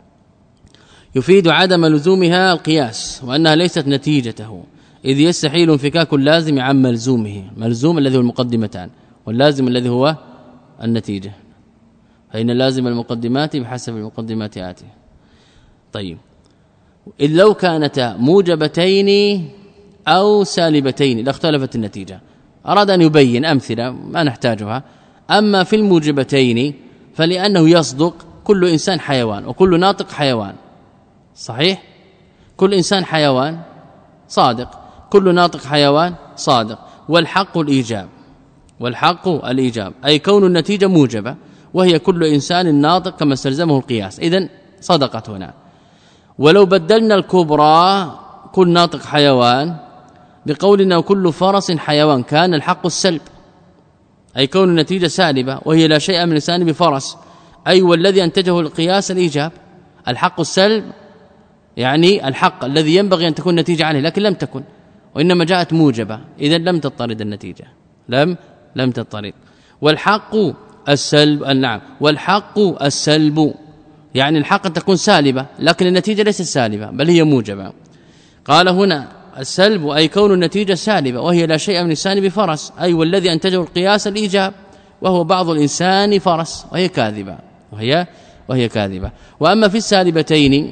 يفيد عدم لزومها القياس وأنها ليست نتيجته إذ يستحيل انفكاك اللازم عن ملزومه ملزوم الذي هو المقدمتان واللازم الذي هو النتيجة فإن لازم المقدمات بحسب المقدمات آتي طيب إذ لو كانتا موجبتين أو سالبتين لاختلفت النتيجة أراد أن يبين أمثلة ما نحتاجها أما في الموجبتين فلأنه يصدق كل إنسان حيوان وكل ناطق حيوان صحيح كل إنسان حيوان صادق كل ناطق حيوان صادق والحق الإيجاب والحق الإيجاب أي كون النتيجة موجبة وهي كل إنسان ناطق كما استلزمه القياس إذن صدقت هنا ولو بدلنا الكبرى كل ناطق حيوان بقولنا كل فرس حيوان كان الحق السلب، أي كون النتيجة سالبة وهي لا شيء من الإنسان بفرس، أي والذي أنتجه القياس الإيجاب. الحق السلب يعني الحق الذي ينبغي أن تكون نتيجة عليه لكن لم تكن، وإنما جاءت موجبة، إذا لم تضطرد النتيجة، لم لم تضطرد. والحق السلب نعم، والحق السلب يعني الحق تكون سالبة لكن النتيجة ليست سالبة بل هي موجبة. قال هنا السلب أي كون النتيجة سالبة وهي لا شيء من الإنسان بفرس، أي والذي أنتجه القياس الإيجاب وهو بعض الإنسان فرس، وهي كاذبة وهي وهي كاذبة. وأما في السالبتين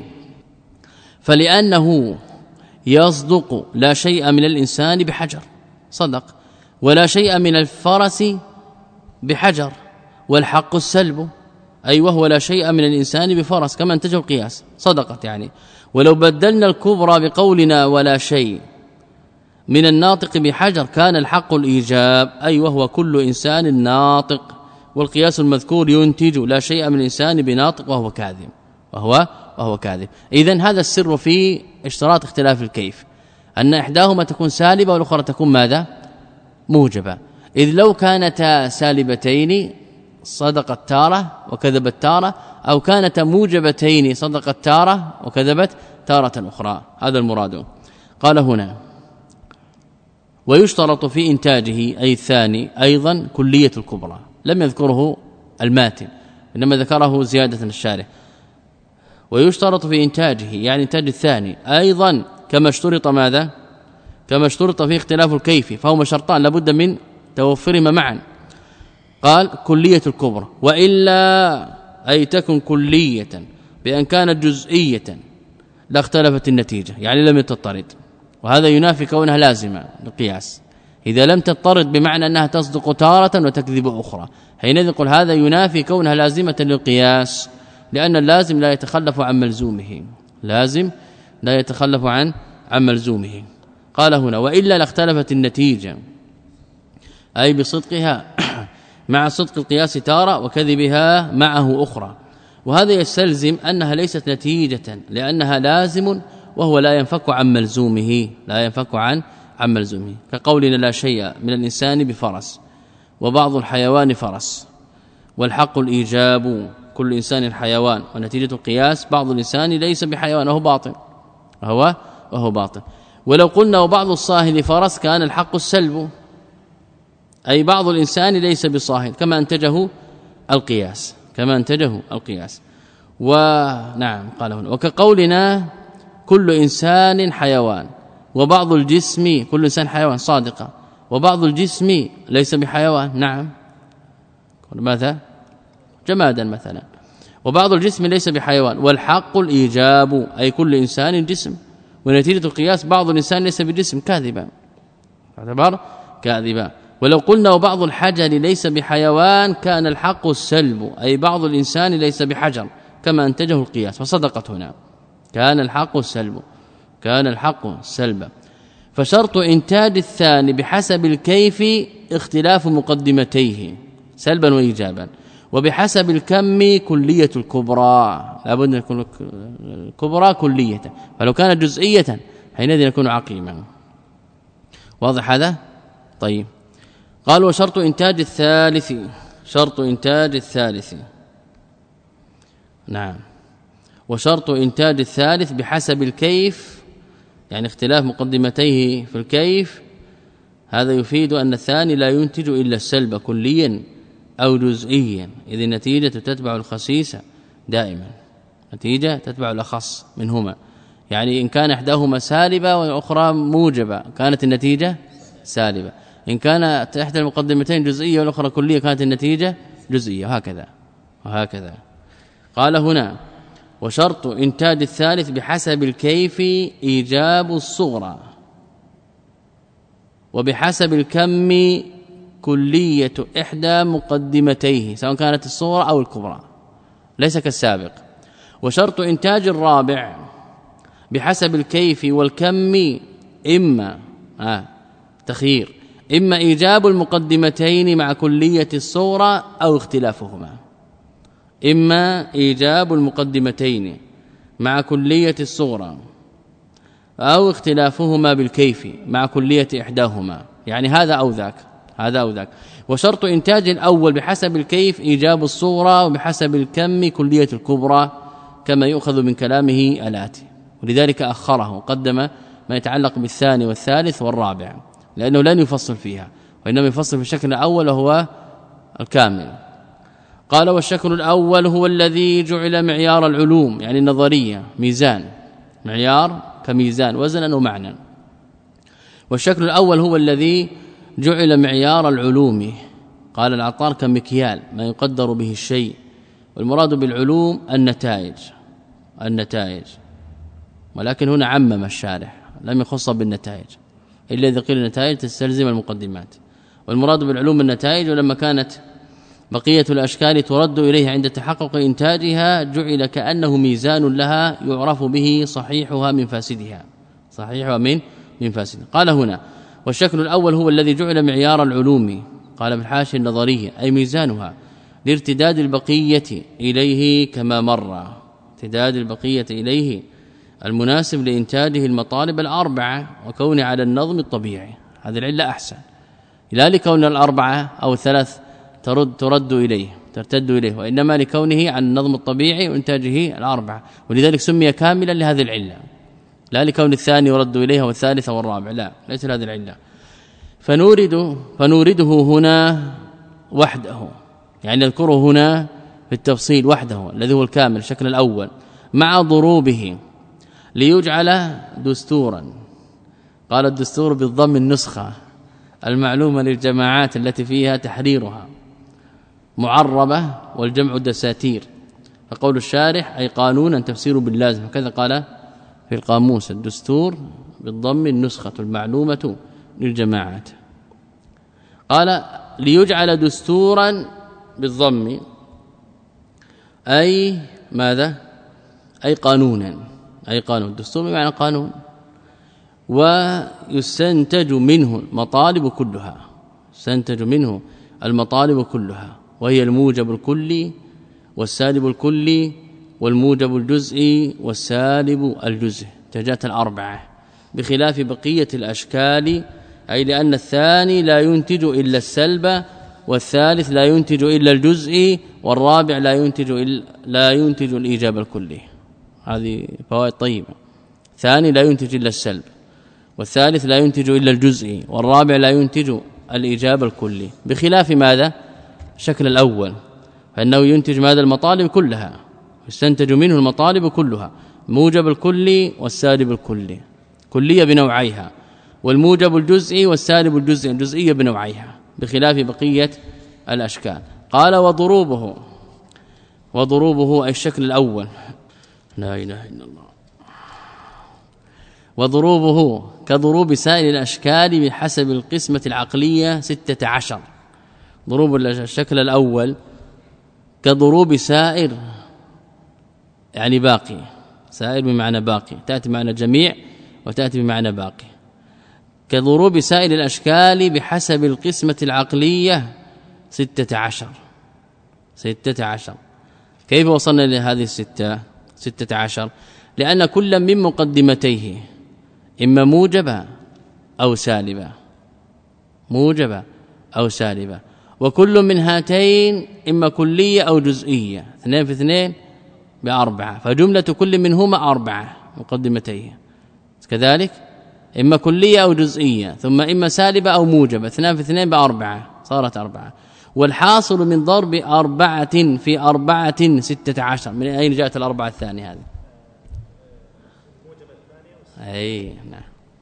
فلأنه يصدق لا شيء من الإنسان بحجر صدق، ولا شيء من الفرس بحجر، والحق السلب أي وهو لا شيء من الإنسان بفرس كما انتجه القياس صدقت يعني. ولو بدلنا الكبرى بقولنا ولا شيء من الناطق بحجر كان الحق الإيجاب، أي وهو كل إنسان ناطق، والقياس المذكور ينتج لا شيء من الإنسان بناطق وهو كاذب وهو وهو كاذب. إذن هذا السر في اشتراط اختلاف الكيف، أن إحداهما تكون سالبة والأخرى تكون ماذا موجبة. إذ لو كانتا سالبتين صدقت تارة وكذبت تارة، أو كانتا موجبتين صدقت تارة وكذبت تارة أخرى، هذا المراد. قال هنا ويشترط في إنتاجه أي الثاني أيضا كلية الكبرى، لم يذكره الماتن إنما ذكره زيادة الشارح. ويشترط في إنتاجه يعني إنتاج الثاني أيضا كما اشترط ماذا كما اشترط في اختلاف الكيف، فهما شرطان لابد من توفرهما معا. قال كلية الكبرى، وإلا أي تكن كلية بأن كانت جزئية لاختلفت النتيجة يعني لم تضطرد، وهذا ينافي كونها لازمة للقياس. إذا لم تضطرد بمعنى أنها تصدق تارة وتكذب أخرى، حينئذ نقول هذا ينافي كونها لازمة للقياس، لأن اللازم لا يتخلف عن ملزومه، لازم لا يتخلف عن عن ملزومه. قال هنا وإلا لاختلفت النتيجة أي بصدقها مع صدق القياس تارة وكذبها معه أخرى، وهذا يستلزم أنها ليست نتيجة لأنها لازم وهو لا ينفك عن ملزومه، لا ينفك عن عن ملزومه، كقولنا لا شيء من الإنسان بفرس وبعض الحيوان فرس، والحق الإيجاب كل إنسان حيوان، ونتيجة القياس بعض الإنسان ليس بحيوان وهو باطل وهو وهو باطل. ولو قلنا وبعض الصاهل فرس كان الحق السلب، أي بعض الإنسان ليس بصاهل كما انتجه القياس كما انتجه القياس. ونعم قال هنا وكقولنا كل إنسان حيوان وبعض الجسم كل إنسان حيوان صادقة، وبعض الجسم ليس بحيوان نعم ماذا جمادا مثلا، وبعض الجسم ليس بحيوان، والحق الإيجاب أي كل إنسان جسم، ونتيجة القياس بعض الإنسان ليس بجسم كاذبا اعتبر كاذبا. ولو قلنا وبعض الحجر ليس بحيوان كان الحق السلب، أي بعض الإنسان ليس بحجر كما انتجه القياس، فصدقت هنا كان الحق السلب كان الحق سلبا. فشرط إنتاج الثاني بحسب الكيف اختلاف مقدمتيه سلبا وإيجابا، وبحسب الكم كلية الكبرى، لابد أن يكون الكبرى كلية، فلو كانت جزئية حينئذ يكون عقيما. واضح هذا؟ طيب. قال وشرط إنتاج الثالث شرط إنتاج الثالث نعم وشرط إنتاج الثالث بحسب الكيف يعني اختلاف مقدمتيه في الكيف، هذا يفيد أن الثاني لا ينتج إلا السلب كليا أو جزئيا، إذ النتيجة تتبع الخسيسة دائما، نتيجة تتبع الأخص منهما، يعني إن كان إحداهما سالبة والأخرى موجبة كانت النتيجة سالبة، إن كانت إحدى المقدمتين جزئية والأخرى كلية كانت النتيجة جزئية، وهكذا وهكذا. قال هنا وشرط إنتاج الثالث بحسب الكيف إيجاب الصغرى، وبحسب الكم كلية إحدى مقدمتيه سواء كانت الصغرى أو الكبرى ليس كالسابق. وشرط إنتاج الرابع بحسب الكيف والكم إما آه تخيير إما إيجاب المقدمتين مع كلية الصغرى أو اختلافهما، إما إيجاب المقدمتين مع كلية الصغرى أو اختلافهما بالكيف مع كلية إحداهما، يعني هذا أو ذاك هذا أو ذاك. وشرط إنتاج الأول بحسب الكيف إيجاب الصغرى وبحسب الكم كلية الكبرى كما يؤخذ من كلامه الآتي. ولذلك أخره قدم ما يتعلق بالثاني والثالث والرابع لأنه لن يفصل فيها وإنما يفصل في الشكل الأول وهو الكامل. قال والشكل الأول هو الذي جعل معيار العلوم يعني النظرية ميزان معيار كميزان وزنا ومعنى. والشكل الأول هو الذي جعل معيار العلوم قال العطار كمكيال ما يقدر به الشيء والمراد بالعلوم النتائج النتائج ولكن هنا عمم الشارح لم يخص بالنتائج إلا إذا قيل النتائج تستلزم المقدمات والمراد بالعلوم النتائج. ولما كانت بقية الأشكال ترد إليه عند تحقق إنتاجها جعل كأنه ميزان لها يعرف به صحيحها من فاسدها صحيحها من من فاسدها. قال هنا والشكل الأول هو الذي جعل معيار العلوم قال بالحاشية النظرية أي ميزانها لارتداد البقية إليه كما مر ارتداد البقية إليه المناسب لإنتاجه المطالب الأربعة وكون على النظم الطبيعي. هذه العلة أحسن لا لكون الأربعة أو الثلاث ترد ترد إليه ترتد إليه وإنما لكونه عن النظم الطبيعي وإنتاجه الأربعة ولذلك سمي كاملا لهذه العلة لا لكون الثاني يرد إليها والثالث والرابع لا ليس هذه العلة. فنورد فنورده هنا وحده يعني نذكره هنا في التفصيل وحده الذي هو الكامل الشكل الأول مع ضروبه ليجعل دستورا. قال الدستور بالضم النسخة المعلومة للجماعات التي فيها تحريرها معربة والجمع دساتير. فقول الشارح أي قانونا تفسير باللازم كذا قال في القاموس الدستور بالضم النسخة المعلومة للجماعات. قال ليجعل دستورا بالضم أي ماذا أي قانونا أي قانون الدستور بمعنى قانون ويستنتج منه المطالب كلها يستنتج منه المطالب كلها وهي الموجب الكلي والسالب الكلي والموجب الجزئي والسالب الجزئي تجات الأربعة بخلاف بقية الأشكال أي لأن الثاني لا ينتج إلا السلب والثالث لا ينتج إلا الجزئي والرابع لا ينتج إلا لا ينتج الإيجاب الكلي. هذه فوائد طيبة. ثاني لا ينتج إلا السلب والثالث لا ينتج إلا الجزئي والرابع لا ينتج الإيجاب الكلي بخلاف ماذا الشكل الأول فإنه ينتج ماذا المطالب كلها يستنتج منه المطالب كلها موجب الكلي والسالب الكلي كلية بنوعيها والموجب الجزئي والسالب الجزئي الجزئية بنوعيها بخلاف بقية الأشكال. قال وضروبه وضروبه أي الشكل الأول لا إله إلا الله وضروبه كضروب سائر الأشكال بحسب القسمة العقلية ستة عشر. ضروب الشكل الأول كضروب سائر يعني باقي سائر بمعنى باقي تأتي بمعنى جميع وتأتي بمعنى باقي كضروب سائر الأشكال بحسب القسمة العقلية ستة عشر ستة عشر. كيف وصلنا لهذه الستة ستة عشر لأن كل من مقدمتيه إما موجبة أو سالبة موجبة أو سالبة وكل من هاتين إما كلية أو جزئية اثنين في اثنين بأربعة فجملة كل منهما أربعة مقدمتيه كذلك إما كلية أو جزئية ثم إما سالبة أو موجبة اثنين في اثنين بأربعة صارت أربعة. والحاصل من ضرب أربعة في أربعة ستة عشر. من أين جاءت الأربعة الثانية هذه أي نعم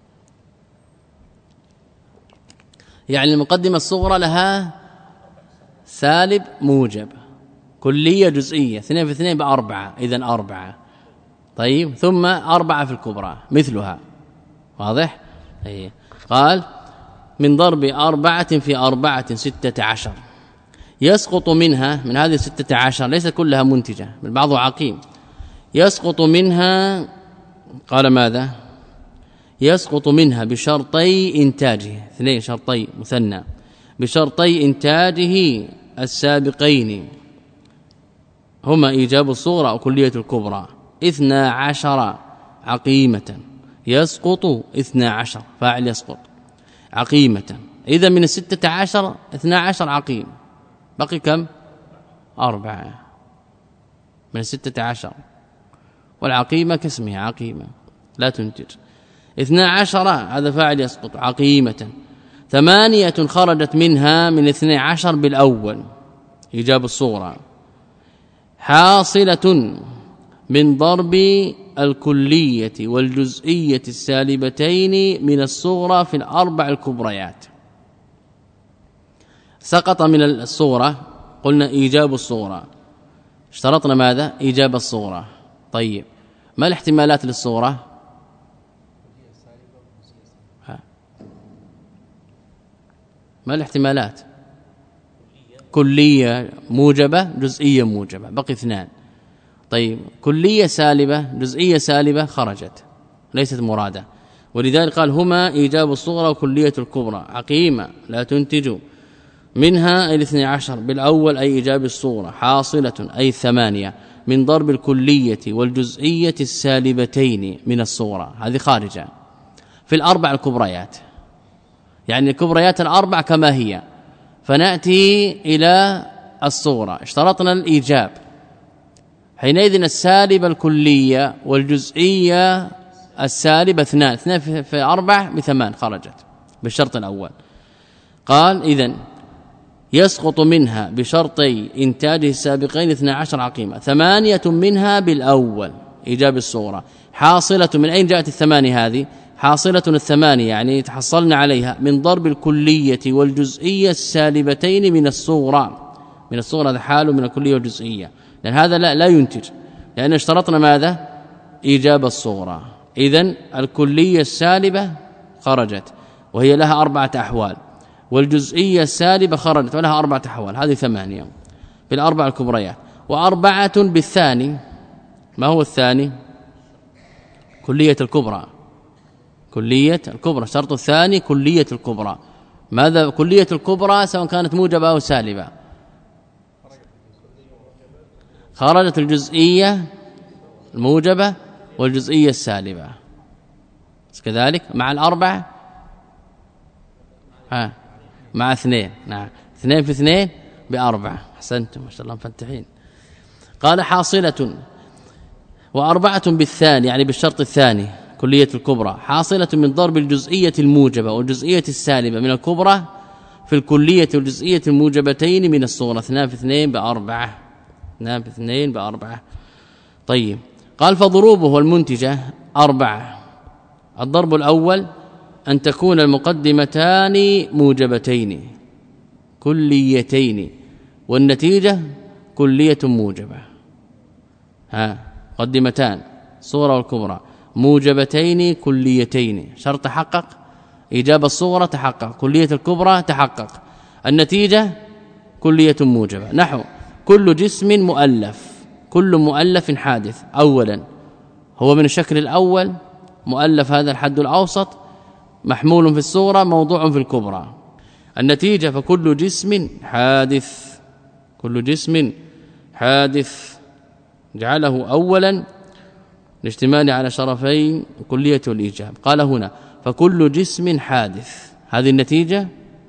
يعني المقدمة الصغرى لها سالب موجب كلية جزئية اثنين في اثنين بأربعة إذن أربعة طيب ثم أربعة في الكبرى مثلها واضح أي. قال من ضرب أربعة في أربعة ستة عشر يسقط منها من هذه ستة عشر ليس كلها منتجة بل بعضها عقيم يسقط منها قال ماذا يسقط منها بشرطي إنتاجه اثنين شرطي مثنى بشرطي إنتاجه السابقين هما إيجاب الصغرى وكلية الكبرى اثنا عشر عقيمة يسقط اثنا عشر فاعل يسقط عقيمة. إذا من الستة عشر اثنا عشر عقيم بقي كم؟ أربعة من الستة عشر، والعقيمة كاسمها عقيمة لا تنتج. اثنا عشر هذا فاعل يسقط عقيمة. ثمانية خرجت منها من اثني عشر بالأول إيجاب الصغرى، حاصلة من ضرب الكلية والجزئية السالبتين من الصغرى في الأربع الكبريات. سقط من الصغرى قلنا إيجاب الصغرى، اشترطنا ماذا؟ إيجاب الصغرى. طيب ما الاحتمالات للصغرى؟ ما الاحتمالات؟ كلية موجبة جزئية موجبة بقي اثنان. طيب كلية سالبة جزئية سالبة خرجت ليست مرادة، ولذلك قال هما إيجاب الصغرى وكلية الكبرى عقيمة لا تنتج منها الاثني عشر بالأول أي إيجاب الصغرى، حاصلة أي ثمانية من ضرب الكلية والجزئية السالبتين من الصغرى، هذه خارجة في الأربع الكبريات، يعني الكبريات الأربع كما هي. فنأتي إلى الصغرى اشترطنا الإيجاب، حينئذ السالبة الكلية والجزئية السالبة اثنان اثنان في أربع بثمان خرجت بالشرط الأول. قال إذن يسقط منها بشرطي إنتاجه السابقين اثنا عشر عقيمة، ثمانية منها بالأول إيجاب الصغرى، حاصلة من أين جاءت الثمانية هذه؟ حاصلة الثمانية يعني تحصلنا عليها من ضرب الكلية والجزئية السالبتين من الصغرى. من الصغرى هذا حال من الكلية والجزئية، لأن هذا لا, لا ينتج، لأن اشترطنا ماذا؟ إيجاب الصغرى. إذن الكلية السالبة خرجت وهي لها أربعة أحوال، والجزئية السالبة خرجت ولها أربعة أحوال، هذه ثمانية بالأربع الكبريات. وأربعة بالثاني، ما هو الثاني؟ كلية الكبرى، كلية الكبرى شرط الثاني كلية الكبرى. ماذا كلية الكبرى؟ سواء كانت موجبة أو سالبة خرجت الجزئية الموجبة والجزئية السالبة كذلك مع الأربع ها مع اثنين، نعم اثنين في اثنين بأربعة، أحسنتم ما شاء الله مفتحين. قال حاصلة وأربعة بالثاني يعني بالشرط الثاني كلية الكبرى، حاصلة من ضرب الجزئية الموجبة والجزئية السالبة من الكبرى في الكلية والجزئية الموجبتين من الصغرى، اثنان في اثنين بأربعة، اثنان في اثنين بأربعة. طيب قال فضروبه المنتجة أربعة. الضرب الأول أن تكون المقدمتان موجبتين كليتين والنتيجة كلية موجبة، ها مقدمتان صغرى والكبرى موجبتين كليتين، شرط تحقق إيجاب الصغرى تحقق، كلية الكبرى تحقق، النتيجة كلية موجبة. نحو كل جسم مؤلف، كل مؤلف حادث اولا هو من الشكل الأول مؤلف، هذا الحد الأوسط محمول في الصغرى موضوع في الكبرى. النتيجة فكل جسم حادث، كل جسم حادث جعله اولا لاشتمال على شرفين كلية والإيجاب. قال هنا فكل جسم حادث، هذه النتيجة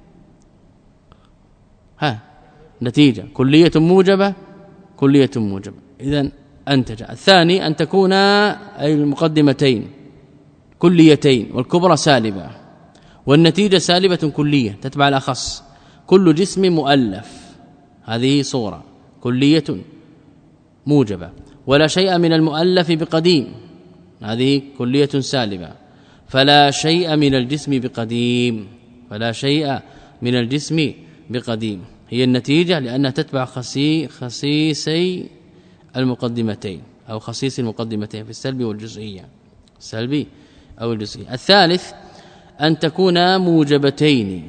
ها نتيجة كلية موجبة كلية موجبة، إذن أنتج. الثاني أن تكون أي المقدمتين كليتين والكبرى سالبة والنتيجة سالبة كلية تتبع الأخص، كل جسم مؤلف هذه صورة كلية موجبة، ولا شيء من المؤلف بقديم هذه كلية سالبة، فلا شيء من الجسم بقديم، فلا شيء من الجسم بقديم هي النتيجة، لأنها تتبع خسي خسيسي المقدمتين أو خسيس المقدمتين في السلبي والجزئية، السلبي أو الجزئية. الثالث أن تكون موجبتين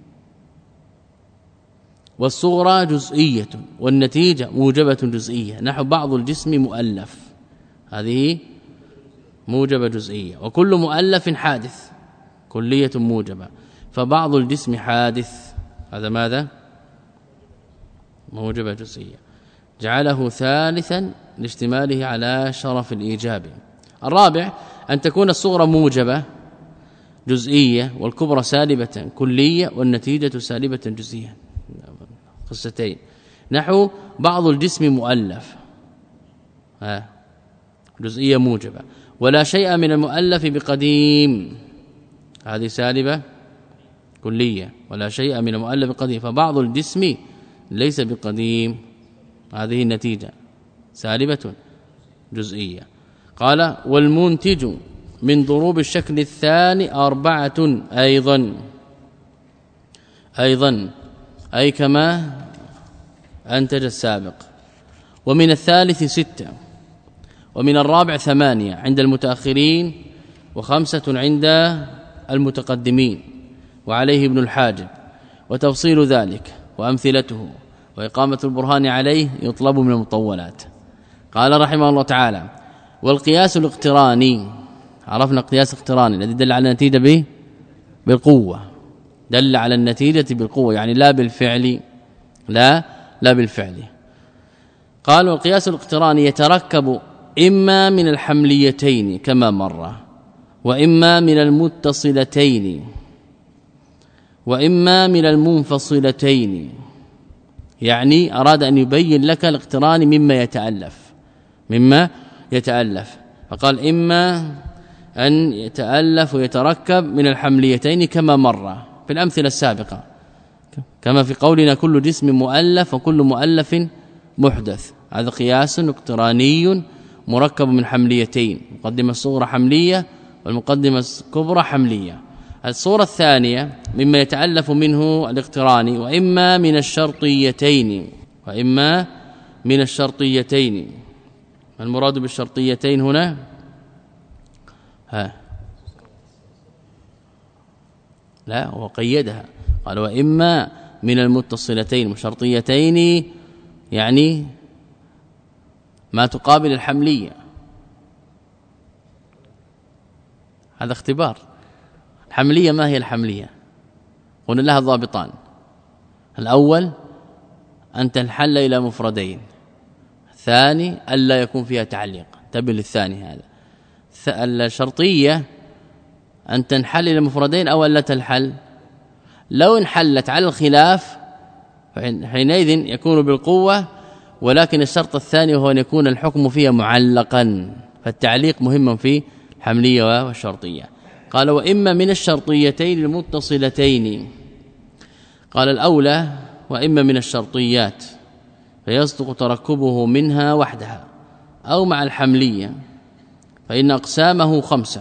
والصغرى جزئية والنتيجة موجبة جزئية، نحو بعض الجسم مؤلف هذه موجبة جزئية، وكل مؤلف حادث كلية موجبة، فبعض الجسم حادث هذا ماذا؟ موجبة جزئية. جعله ثالثا لاشتماله على شرف الإيجاب. الرابع أن تكون الصغرى موجبة جزئية والكبرى سالبة كلية والنتيجة سالبة جزئية. قصتين نحو بعض الجسم مؤلف ها جزئية موجبة ولا شيء من المؤلف بقديم، هذه سالبة كلية، ولا شيء من المؤلف بقديم، فبعض الجسم ليس بقديم، هذه النتيجة سالبة جزئية. قال والمنتج من ضروب الشكل الثاني أربعة أيضا أيضا أي كما أنتج السابق، ومن الثالث ستة، ومن الرابع ثمانية عند المتأخرين، وخمسة عند المتقدمين، وعليه ابن الحاجب. وتفصيل ذلك وأمثلته وإقامة البرهان عليه يطلب من المطولات. قال رحمه الله تعالى والقياس الاقتراني، عرفنا قياس اقتراني الذي دل على النتيجة به بالقوة، دل على النتيجة بالقوة يعني لا بالفعل، لا لا بالفعل. قال والقياس الاقتراني يتركب إما من الحمليتين كما مر، وإما من المتصلتين، وإما من المنفصلتين، يعني أراد أن يبين لك الاقتران مما يتألف مما يتألف فقال إما أن يتألف ويتركب من الحمليتين كما مر في الأمثلة السابقة، كما في قولنا كل جسم مؤلف وكل مؤلف محدث، هذا قياس اقتراني مركب من حمليتين، مقدمة الصغرى حملية والمقدمة الكبرى حملية. الصورة الثانية مما يتألف منه الاقتراني وإما من الشرطيتين، وإما من الشرطيتين. المراد بالشرطيتين هنا ها لا وقيدها قال وإما من المتصلتين وشرطيتين، يعني ما تقابل الحملية، هذا اختبار. الحملية ما هي الحملية؟ قلنا لها ضابطان، الأول أن تنحل إلى مفردين، الثاني ألا يكون فيها تعليق، انتبه للثاني هذا. الشرطية أن تنحل إلى مفردين أو ألا تنحل، لو انحلت على الخلاف حينئذ يكون بالقوة، ولكن الشرط الثاني هو أن يكون الحكم فيها معلقا، فالتعليق مهم في الحملية والشرطية. قال وإما من الشرطيتين المتصلتين، قال الأولى وإما من الشرطيات فيصدق تركبه منها وحدها أو مع الحملية، فإن أقسامه خمسة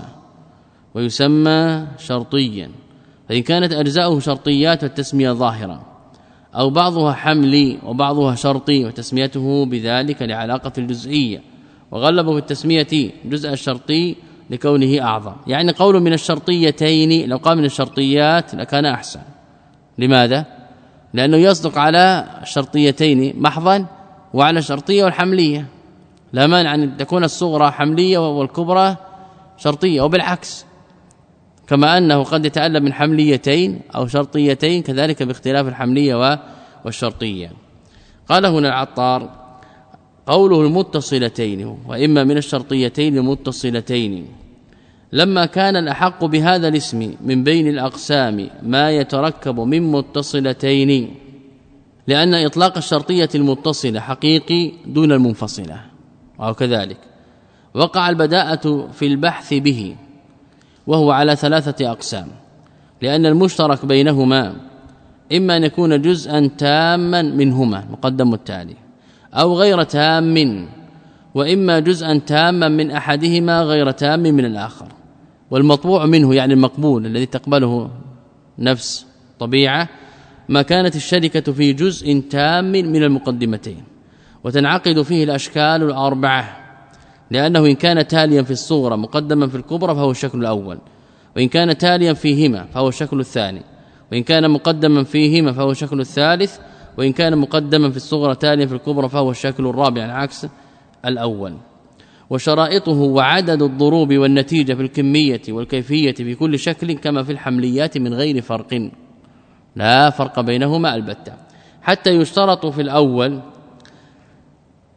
ويسمى شرطيا، فإن كانت أجزاؤه شرطيات والتسمية ظاهرة، أو بعضها حملي وبعضها شرطي وتسميته بذلك لعلاقة الجزئية، وغلبه في التسمية جزء الشرطي لكونه أعظم. يعني قول من الشرطيتين لو قال من الشرطيات لكان أحسن. لماذا؟ لأنه يصدق على الشرطيتين محضا وعلى الشرطية والحملية، لا مانع أن تكون الصغرى حملية والكبرى شرطية، وبالعكس كما أنه قد يتألف من حمليتين أو شرطيتين كذلك باختلاف الحملية والشرطية. قال هنا العطار قوله المتصلتين وإما من الشرطيتين المتصلتين، لما كان الأحق بهذا الاسم من بين الأقسام ما يتركب من متصلتين، لأن إطلاق الشرطية المتصلة حقيقي دون المنفصلة، أو كذلك وقع البداءة في البحث به، وهو على ثلاثة أقسام، لأن المشترك بينهما إما أن يكون جزءا تاما منهما مقدم التالي، أو غير تام، وإما جزءا تاما من أحدهما غير تام من الآخر. والمطبوع منه يعني المقبول الذي تقبله نفس طبيعة ما كانت الشركة في جزء تام من المقدمتين، وتنعقد فيه الأشكال الأربعة، لأنه إن كان تاليا في الصغرى مقدما في الكبرى فهو الشكل الأول، وإن كان تاليا فيهما فهو الشكل الثاني، وإن كان مقدما فيهما فهو الشكل الثالث، وإن كان مقدما في الصغرى تاليا في الكبرى فهو الشكل الرابع على عكس الأول. وشرائطه وعدد الضروب والنتيجة في الكمية والكيفية في كل شكل كما في الحمليات من غير فرق، لا فرق بينهما البتة، حتى يشترط في الأول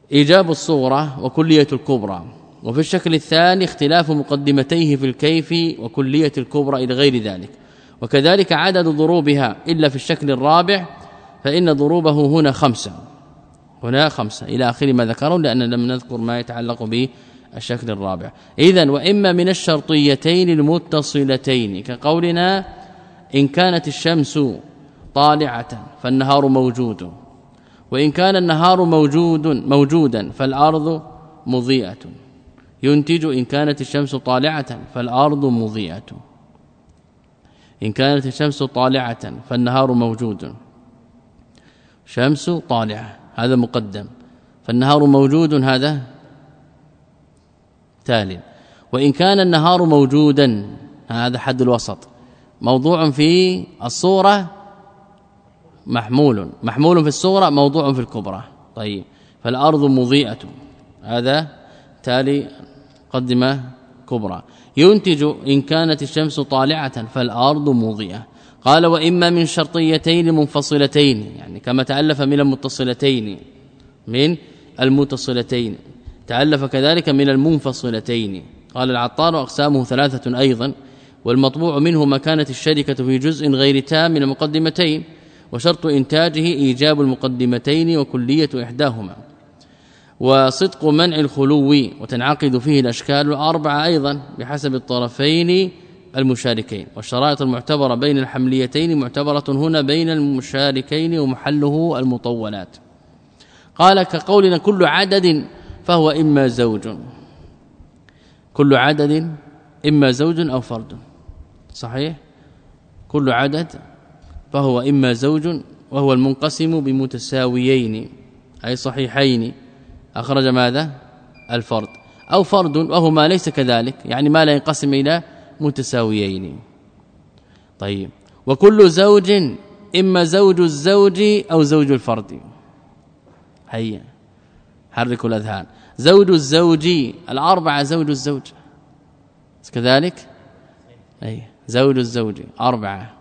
إيجاب الصورة وكلية الكبرى. وفي الشكل الثاني اختلاف مقدمتيه في الكيف وكلية الكبرى إلى غير ذلك. وكذلك عدد ضروبها إلا في الشكل الرابع فإن ضروبه هنا خمسة هنا خمسة إلى آخر ما ذكروا، لأن لم نذكر ما يتعلق بالشكل الرابع. إذن وإما من الشرطيتين المتصلتين كقولنا إن كانت الشمس طالعة فالنهار موجود، وإن كان النهار موجود موجودا فالأرض مضيئة، ينتج إن كانت الشمس طالعة فالأرض مضيئة، إن كانت الشمس طالعة فالنهار موجود، شمس طالعة هذا مقدم، فالنهار موجود هذا تالي. وإن كان النهار موجودا هذا حد الوسط، موضوع في الصورة محمول محمول في الصورة موضوع في الكبرى. طيب فالأرض مضيئة هذا تالي قدمة كبرى، ينتج إن كانت الشمس طالعة فالأرض مضيئة. قال وإما من شرطيتين منفصلتين، يعني كما تألف من المتصلتين من المتصلتين تألف كذلك من المنفصلتين. قال العطار أقسامه ثلاثة أيضا، والمطبوع منه ما كانت الشركة في جزء غير تام من المقدمتين، وشرط إنتاجه إيجاب المقدمتين وكلية إحداهما، وصدق منع الخلو وتنعقد فيه الأشكال الأربعة أيضا بحسب الطرفين المشاركين. والشرائط المعتبرة بين الحمليتين معتبرة هنا بين المشاركين ومحله المطولات. قال كقولنا كل عدد فهو إما زوج، كل عدد إما زوج أو فرد، صحيح؟ كل عدد فهو إما زوج وهو المنقسم بمتساويين أي صحيحين، أخرج ماذا؟ الفرد، أو فرد وهو ما ليس كذلك، يعني ما لا ينقسم إلى متساويين. طيب وكل زوج إما زوج الزوج أو زوج الفرد، هيا حركوا الأذهان، زوج الزوج الأربعة زوج الزوج كذلك، أي زوج الزوج أربعة،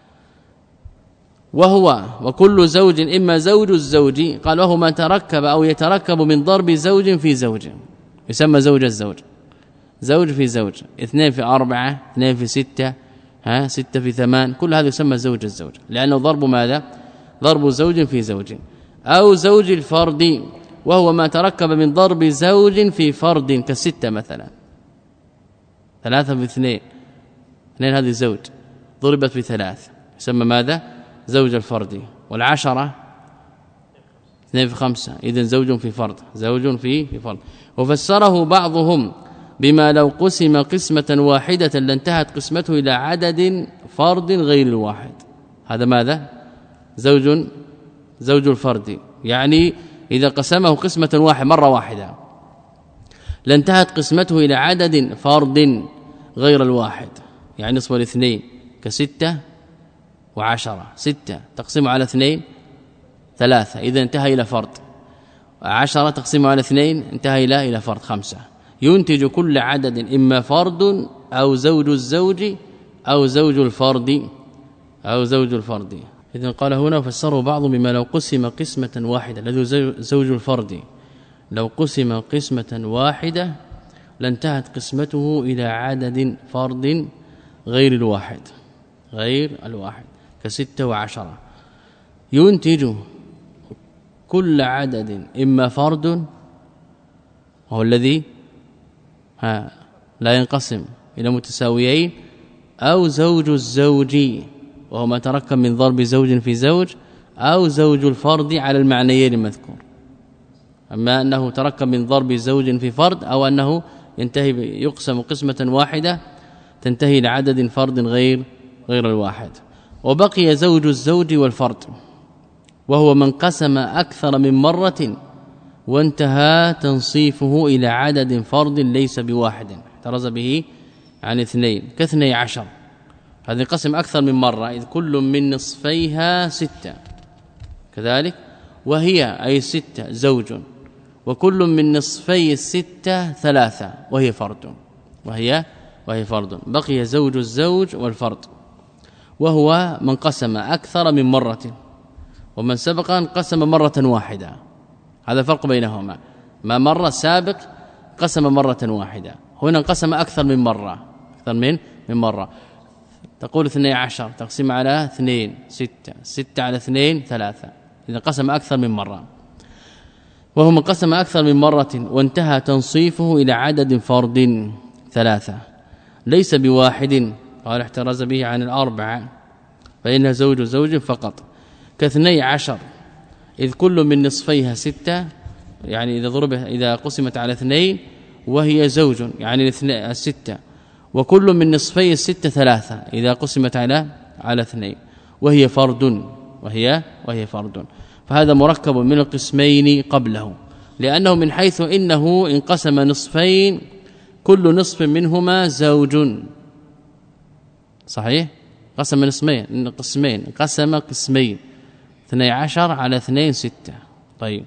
وهو وكل زوج إما زوج الزوج قال وهو ما تركب أو يتركب من ضرب زوج في زوج يسمى زوج الزوج، زوج في زوج، اثنين في أربعة، اثنين في ستة، ها ستة في ثمان، كل هذا يسمى زوج الزوج، لأنه ضرب ماذا؟ ضرب زوج في زوج. أو زوج الفرد وهو ما تركب من ضرب زوج في فرد كستة مثلا، ثلاثة في اثنين، اثنين هذه زوج ضربت في ثلاث يسمى ماذا؟ زوج الفرد. والعشرة اثنين في خمسة، إذن زوج في فرد، زوج في في فرد. وفسره بعضهم بما لو قسم قسمة واحدة لانتهت قسمته إلى عدد فرد غير الواحد، هذا ماذا؟ زوج زوج الفرد، يعني إذا قسمه قسمة واحدة مرة واحدة لانتهت قسمته إلى عدد فرد غير الواحد، يعني نصف الاثنين كستة وعشرة، ستة تقسمه على اثنين ثلاثة، إذا انتهى إلى فرد، عشرة تقسمه على اثنين انتهى إلى إلى فرد خمسة، ينتج كل عدد إما فرد أو زوج الزوج أو زوج الفرد أو زوج الفرد. إذن قال هنا فسره بعض بما لو قسم قسمة واحدة، الذي زوج الفرد لو قسم قسمة واحدة لانتهت قسمته إلى عدد فرد غير الواحد غير الواحد كستة وعشرة، ينتج كل عدد إما فرد وهو الذي ها لا ينقسم إلى متساويين، أو زوج الزوج وهو ما تركب من ضرب زوج في زوج، أو زوج الفرد على المعنيين المذكور، أما أنه تركب من ضرب زوج في فرد أو أنه ينتهي يقسم قسمة واحدة تنتهي لعدد فرد غير غير الواحد. وبقي زوج الزوج والفرد وهو من قسم أكثر من مرة وانتهى تنصيفه إلى عدد فرد ليس بواحد احترز به عن اثنين كاثني عشر، هذا قسم أكثر من مرة إذ كل من نصفيها ستة كذلك، وهي أي ستة زوج، وكل من نصفي الستة ثلاثة وهي فرد وهي وهي فرد. بقي زوج الزوج والفرد وهو من قسم أكثر من مرة، ومن سبق قسم مرة واحدة، هذا فرق بينهما، ما مر السابق قسم مرة واحدة، هنا انقسم أكثر من مرة أكثر من من مرة. تقول اثني عشر تقسيم على اثنين ستة، ستة على اثنين ثلاثة، إذا قسم أكثر من مرة. وهو من قسم أكثر من مرة وانتهى تنصيفه إلى عدد فرد ثلاثة ليس بواحد، قال احترز به عن الأربعة فإنها زوج زوج فقط، كاثني عشر إذ كل من نصفيها ستة، يعني إذا ضرب إذا قسمت على اثنين وهي زوج يعني الستة، وكل من نصفي الستة ثلاثة إذا قسمت على على اثنين وهي فرد وهي وهي فرد. فهذا مركب من القسمين قبله، لأنه من حيث إنه انقسم نصفين كل نصف منهما زوج، صحيح؟ قسم نصفين قسمين قسم قسمين اثني عشر على اثنين ستة. طيب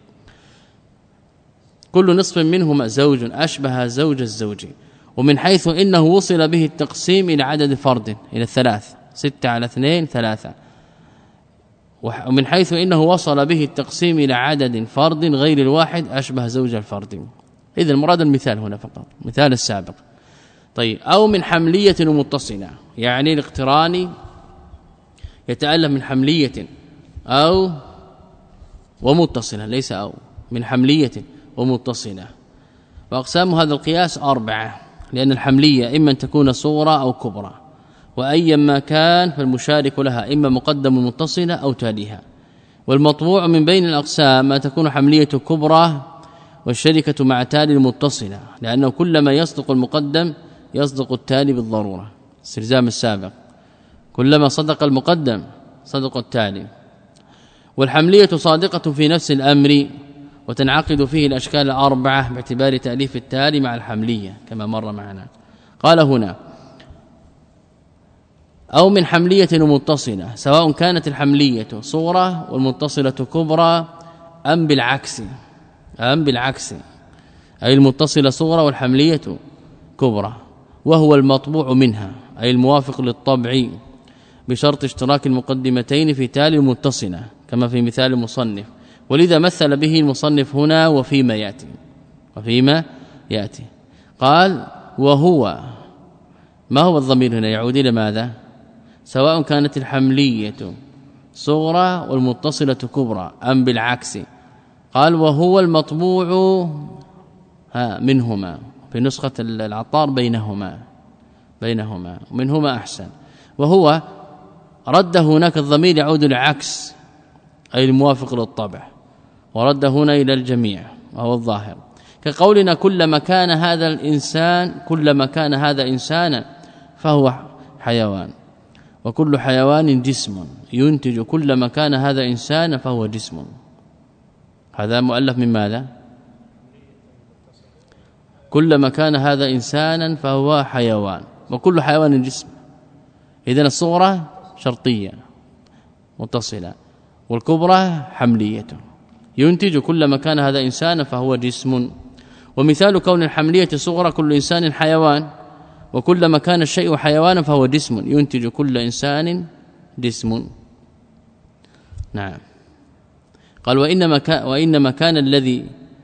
كل نصف منهما زوج أشبه زوج الزوج، ومن حيث إنه وصل به التقسيم إلى عدد فرد إلى الثلاث، ستة على اثنين ثلاثة، ومن حيث إنه وصل به التقسيم إلى عدد فرد غير الواحد أشبه زوج الفرد. إذن المراد المثال هنا فقط، مثال السابق. طيب أو من حملية ومتصلة، يعني الاقتران يتألف من حملية أو ومتصلة، ليس أو من حملية ومتصلة. وأقسام هذا القياس أربعة، لأن الحملية إما أن تكون صغرى أو كبرى، وأيا ما كان فالمشارك لها إما مقدم متصلة أو تاليها. والمطبوع من بين الأقسام ما تكون حملية كبرى والشركة مع تالي المتصلة، لأنه كلما يصدق المقدم يصدق التالي بالضرورة، استلزام السابق، كلما صدق المقدم صدق التالي. والحملية صادقة في نفس الأمر، وتنعقد فيه الأشكال الأربعة باعتبار تأليف التالي مع الحملية كما مر معنا. قال هنا أو من حملية ومتصلة، سواء كانت الحملية صغرى والمتصلة كبرى أم بالعكس أم بالعكس أي المتصلة صغرى والحملية كبرى، وهو المطبوع منها أي الموافق للطبع بشرط اشتراك المقدمتين في تالي المتصلة كما في مثال المصنف. ولذا مثل به المصنف هنا وفيما يأتي وفيما يأتي قال وهو، ما هو الضمير هنا يعود إلى ماذا؟ سواء كانت الحملية صغرى والمتصلة كبرى أم بالعكس. قال وهو المطبوع ها منهما، في نسخة العطار بينهما بينهما ومنهما أحسن. وهو رد هناك الضمير يعود العكس أي الموافق للطبع، ورد هنا إلى الجميع وهو الظاهر، كقولنا كلما كان هذا الإنسان كلما كان هذا إنسانا فهو حيوان، وكل حيوان جسم ينتج كلما كان هذا إنسانا فهو جسم. هذا مؤلف من ماذا؟ كلما كان هذا إنسانا فهو حيوان، وكل حيوان جسم. إذن الصغرى شرطية متصلة والكبرى حملية، ينتج كلما كان هذا إنسانا فهو جسم. ومثال كون الحملية صغرى كل إنسان حيوان، وكلما كان الشيء حيوانا فهو جسم ينتج كل إنسان جسم. نعم. قال وإنما كان, وإنما كان الذي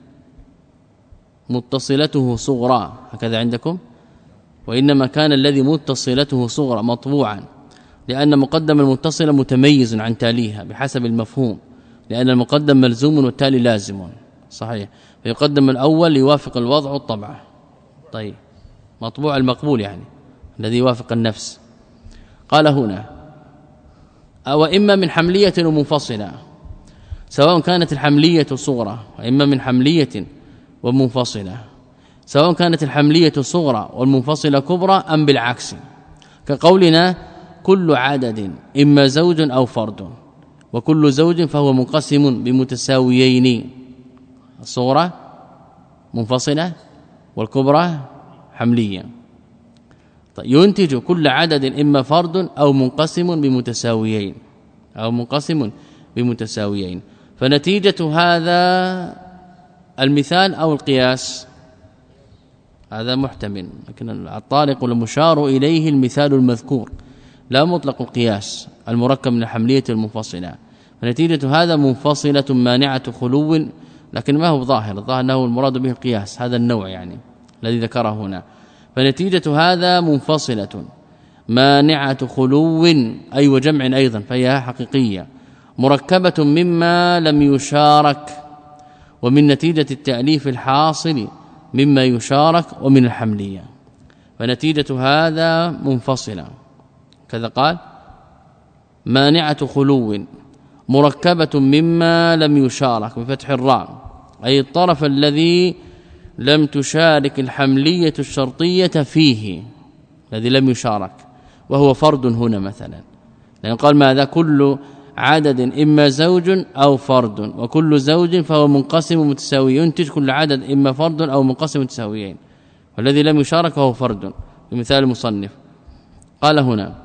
متصلته صغرى، هكذا عندكم، وإنما كان الذي متصلته صغرى مطبوعا، لأن مقدم المتصلة متميز عن تاليها بحسب المفهوم، لأن المقدم ملزوم والتالي لازم، صحيح، فيقدم الأول ليوافق الوضع والطبع. طيب مطبوع المقبول يعني الذي يوافق النفس. قال هنا أو إما من حملية ومنفصلة، سواء كانت الحملية صغرى، وإما من حملية ومنفصلة، سواء كانت الحملية صغرى والمنفصلة كبرى أم بالعكس، كقولنا كل عدد إما زوج أو فرد، وكل زوج فهو منقسم بمتساويين، الصغرى منفصلة والكبرى حملية. طيب ينتج كل عدد إما فرد أو منقسم بمتساويين أو منقسم بمتساويين. فنتيجة هذا المثال أو القياس هذا محتمل، لكن الطارق والمشار إليه المثال المذكور لا مطلق القياس المركب من الحملية المنفصلة. فنتيجة هذا منفصلة مانعة خلو لكن ما هو ظاهر الظاهر انه المراد به القياس هذا النوع يعني الذي ذكره هنا. فنتيجة هذا منفصلة مانعة خلو أي وجمع أيضا فهي حقيقية مركبة مما لم يشارك ومن نتيجة التأليف الحاصل مما يشارك ومن الحملية. فنتيجة هذا منفصلة كذا قال مانعة خلو مركبة مما لم يشارك بفتح الراء أي الطرف الذي لم تشارك الحملية الشرطية فيه الذي لم يشارك وهو فرد هنا مثلا لأن قال ماذا كل عدد إما زوج أو فرد وكل زوج فهو منقسم متساوي ينتج كل عدد إما فرد أو منقسم متساويين والذي لم يشارك هو فرد بمثال المصنف. قال هنا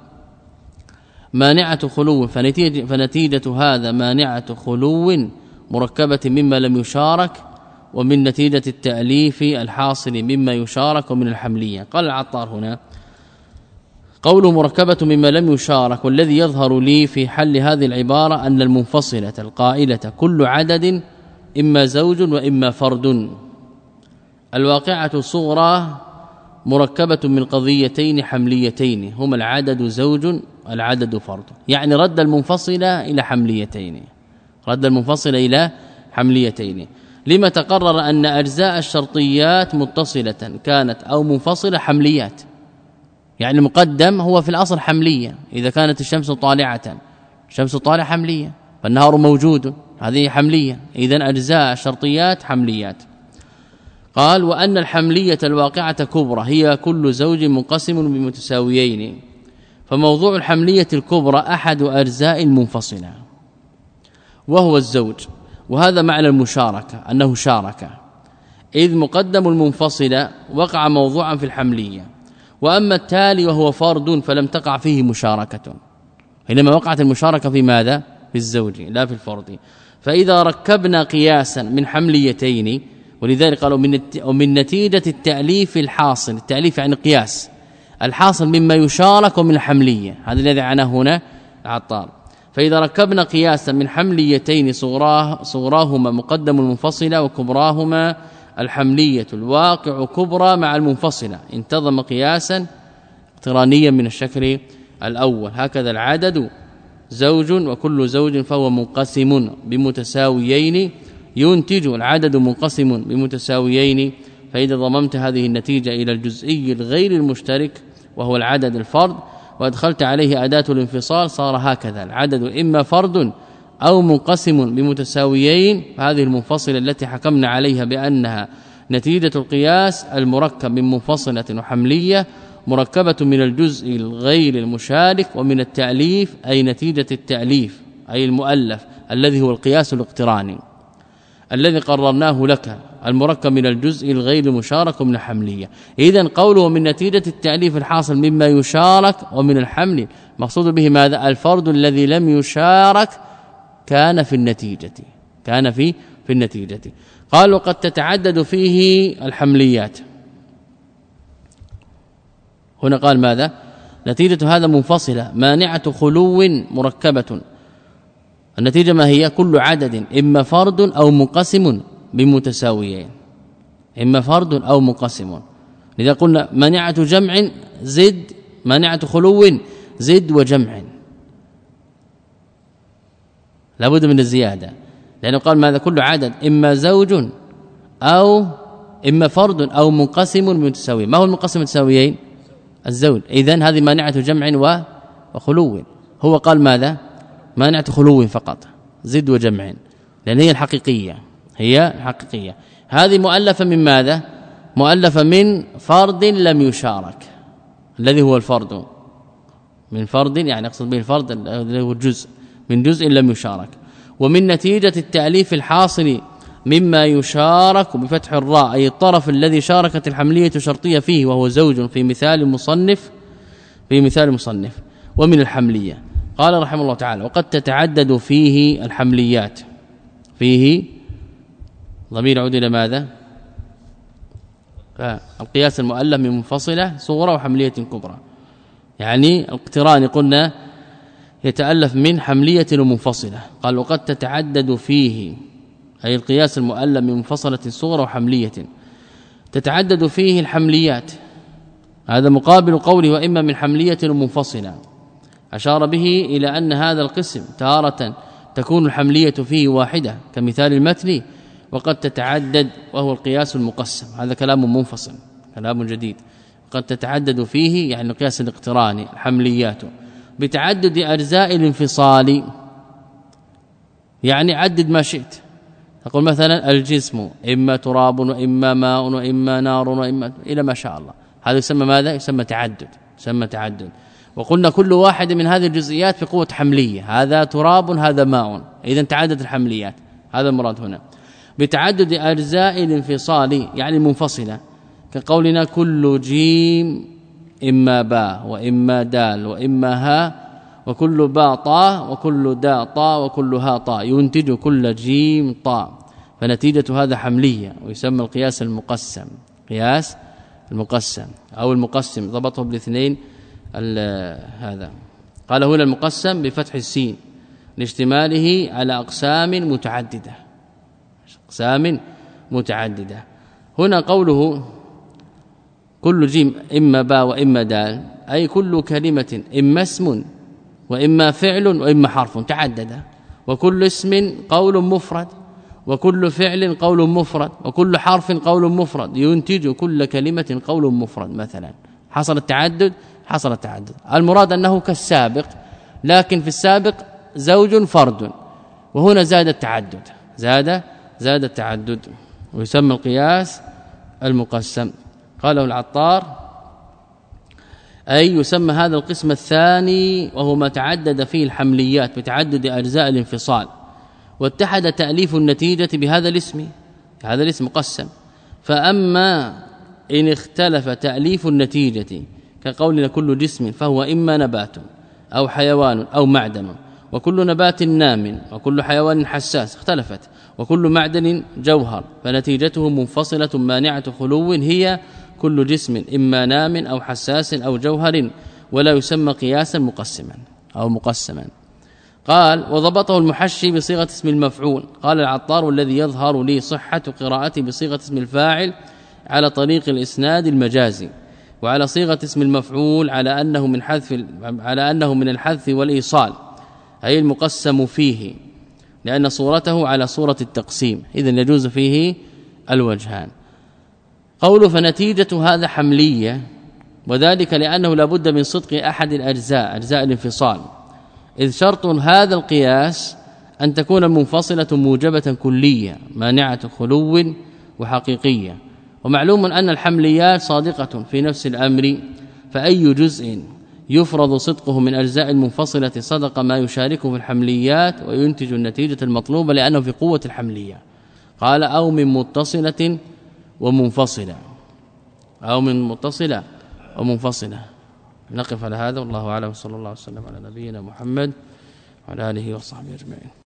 مانعة خلو فنتيجة, فنتيجة هذا مانعة خلو مركبة مما لم يشارك ومن نتيجة التأليف الحاصل مما يشارك ومن الحملية. قال العطار هنا قول مركبة مما لم يشارك والذي يظهر لي في حل هذه العبارة أن المنفصلة القائلة كل عدد إما زوج وإما فرد الواقعة الصغرى مركبة من قضيتين حمليتين هما العدد زوج والعدد فرد يعني رد المنفصلة إلى حمليتين رد المنفصلة إلى حمليتين لما تقرر أن أجزاء الشرطيات متصلة كانت أو منفصلة حمليات يعني المقدم هو في الأصل حملية إذا كانت الشمس طالعة الشمس طالعة حملية فالنهار موجود هذه حملية إذن أجزاء الشرطيات حمليات. قال وأن الحملية الواقعة كبرى هي كل زوج منقسم بمتساويين فموضوع الحملية الكبرى أحد أجزاء المنفصلة وهو الزوج وهذا معنى المشاركة أنه شارك إذ مقدم المنفصلة وقع موضوعا في الحملية وأما التالي وهو فرد فلم تقع فيه مشاركة حينما وقعت المشاركة في ماذا في الزوج لا في الفرد. فإذا ركبنا قياسا من حمليتين ولذلك قالوا من من نتيجة التأليف الحاصل التأليف يعني قياس الحاصل مما يشارك ومن الحملية هذا الذي عناه هنا عطار. فإذا ركبنا قياسا من حمليتين صغراه صغراهما مقدم المنفصلة وكبراهما الحملية الواقع كبرى مع المنفصلة انتظم قياسا اقترانيا من الشكل الأول هكذا العدد زوج وكل زوج فهو منقسم بمتساويين ينتج العدد منقسم بمتساويين. فإذا ضممت هذه النتيجة إلى الجزئي الغير المشترك وهو العدد الفرد وادخلت عليه أداة الانفصال صار هكذا العدد إما فرد أو منقسم بمتساويين فهذه المنفصلة التي حكمنا عليها بأنها نتيجة القياس المركب من منفصلة وحملية مركبة من الجزء الغير المشارك ومن التأليف أي نتيجة التأليف أي المؤلف الذي هو القياس الاقتراني الذي قررناه لك المركب من الجزء الغير المشارك ومن الحملية. إذن قوله من نتيجة التأليف الحاصل مما يشارك ومن الحمل مقصود به ماذا الفرد الذي لم يشارك كان في النتيجة كان في في النتيجة. قالوا قد تتعدد فيه الحمليات هنا قال ماذا نتيجة هذا منفصلة مانعة خلو مركبة النتيجة ما هي كل عدد إما فرد أو منقسم بمتساويين إما فرد أو منقسم لذا قلنا مانعة جمع زد مانعة خلو زد وجمع لابد من الزيادة لأنه قال ماذا كل عدد إما زوج أو إما فرد أو منقسم متساوي ما هو المنقسم متساويين الزوج إذن هذه مانعة جمع وخلو هو قال ماذا مانعة خلو فقط زد وجمع لأن هي الحقيقية هي الحقيقية هذه مؤلفة من ماذا مؤلفة من فرد لم يشارك الذي هو الفرد من فرد يعني اقصد به الفرد الذي هو الجزء من جزء لم يشارك ومن نتيجة التأليف الحاصل مما يشارك بفتح الراء أي الطرف الذي شاركت الحملية شرطية فيه وهو زوج في مثال المصنف في مثال المصنف ومن الحملية. قال رحمه الله تعالى وقد تتعدد فيه الحمليات فيه ضمير يعود الى ماذا القياس المؤلف من منفصله صغرى وحمليه كبرى يعني الاقتران قلنا يتألف من حملية ومنفصلة قال وقد تتعدد فيه أي القياس المؤلم من منفصلة صغرى وحملية تتعدد فيه الحمليات، هذا مقابل قوله وإما من حملية ومنفصلة، أشار به إلى أن هذا القسم تارة تكون الحملية فيه واحدة كمثال المتن، وقد تتعدد وهو القياس المقسم، هذا كلام منفصل كلام جديد، قد تتعدد فيه يعني القياس الاقتراني الحمليات بتعدد أجزاء الانفصال، يعني عدد ما شئت، تقول مثلا الجسم إما تراب وإما ماء وإما نار وإما إلى ما شاء الله، هذا يسمى ماذا؟ يسمى تعدد، يسمى تعدد. وقلنا كل واحد من هذه الجزئيات في قوة حملية، هذا تراب هذا ماء، إذا تعدد الحمليات، هذا المراد هنا. بتعدد أجزاء الانفصال يعني منفصلة، كقولنا كل جيم إما باء وإما دال وإما ها، وكل باء طاء وكل داء طاء وكل ها طاء، ينتج كل جيم طاء، فنتيجة هذا حملية، ويسمى القياس المقسم، قياس المقسم أو المقسم، ضبطه بالاثنين. هذا قال هنا المقسم بفتح السين لاشتماله على أقسام متعددة، أقسام متعددة. هنا قوله كل جيم إما باء وإما دال، أي كل كلمة إما اسم وإما فعل وإما حرف تعدد، وكل اسم قول مفرد وكل فعل قول مفرد وكل حرف قول مفرد، ينتج كل كلمة قول مفرد مثلا. حصل التعدد، حصل التعدد. المراد أنه كالسابق، لكن في السابق زوج فرد، وهنا زاد التعدد، زاد زاد التعدد، ويسمى القياس المقسم. قاله العطار أي يسمى هذا القسم الثاني وهو ما تعدد فيه الحمليات بتعدد أجزاء الانفصال، واتحد تأليف النتيجة بهذا الاسم، هذا الاسم مقسم. فأما إن اختلف تأليف النتيجة كقولنا كل جسم فهو إما نبات أو حيوان أو معدن، وكل نبات نام وكل حيوان حساس، اختلفت، وكل معدن جوهر، فنتيجته منفصلة مانعة خلو هي كل جسم إما نام أو حساس أو جوهر، ولا يسمى قياسا مقسما أو مقسما. قال وضبطه المحشي بصيغة اسم المفعول. قال العطار والذي يظهر لي صحة قراءته بصيغة اسم الفاعل على طريق الإسناد المجازي، وعلى صيغة اسم المفعول على أنه من حذف على أنه من الحذف والإيصال، أي المقسم فيه، لأن صورته على صورة التقسيم، إذن يجوز فيه الوجهان. قول فنتيجة هذا حملية، وذلك لأنه لا بد من صدق أحد الأجزاء أجزاء الانفصال، إذ شرط هذا القياس أن تكون منفصلة موجبة كلية مانعة خلو وحقيقية. ومعلوم أن الحمليات صادقة في نفس الأمر، فأي جزء يفرض صدقه من أجزاء المنفصلة صدق ما يشاركه في الحمليات وينتج النتيجة المطلوبة، لأنه في قوة الحملية. قال أو من متصلة ومنفصلة، أو من متصلة ومنفصلة. نقف على هذا، والله أعلم، صلى الله عليه وسلم على نبينا محمد وعلى آله وصحبه أجمعين.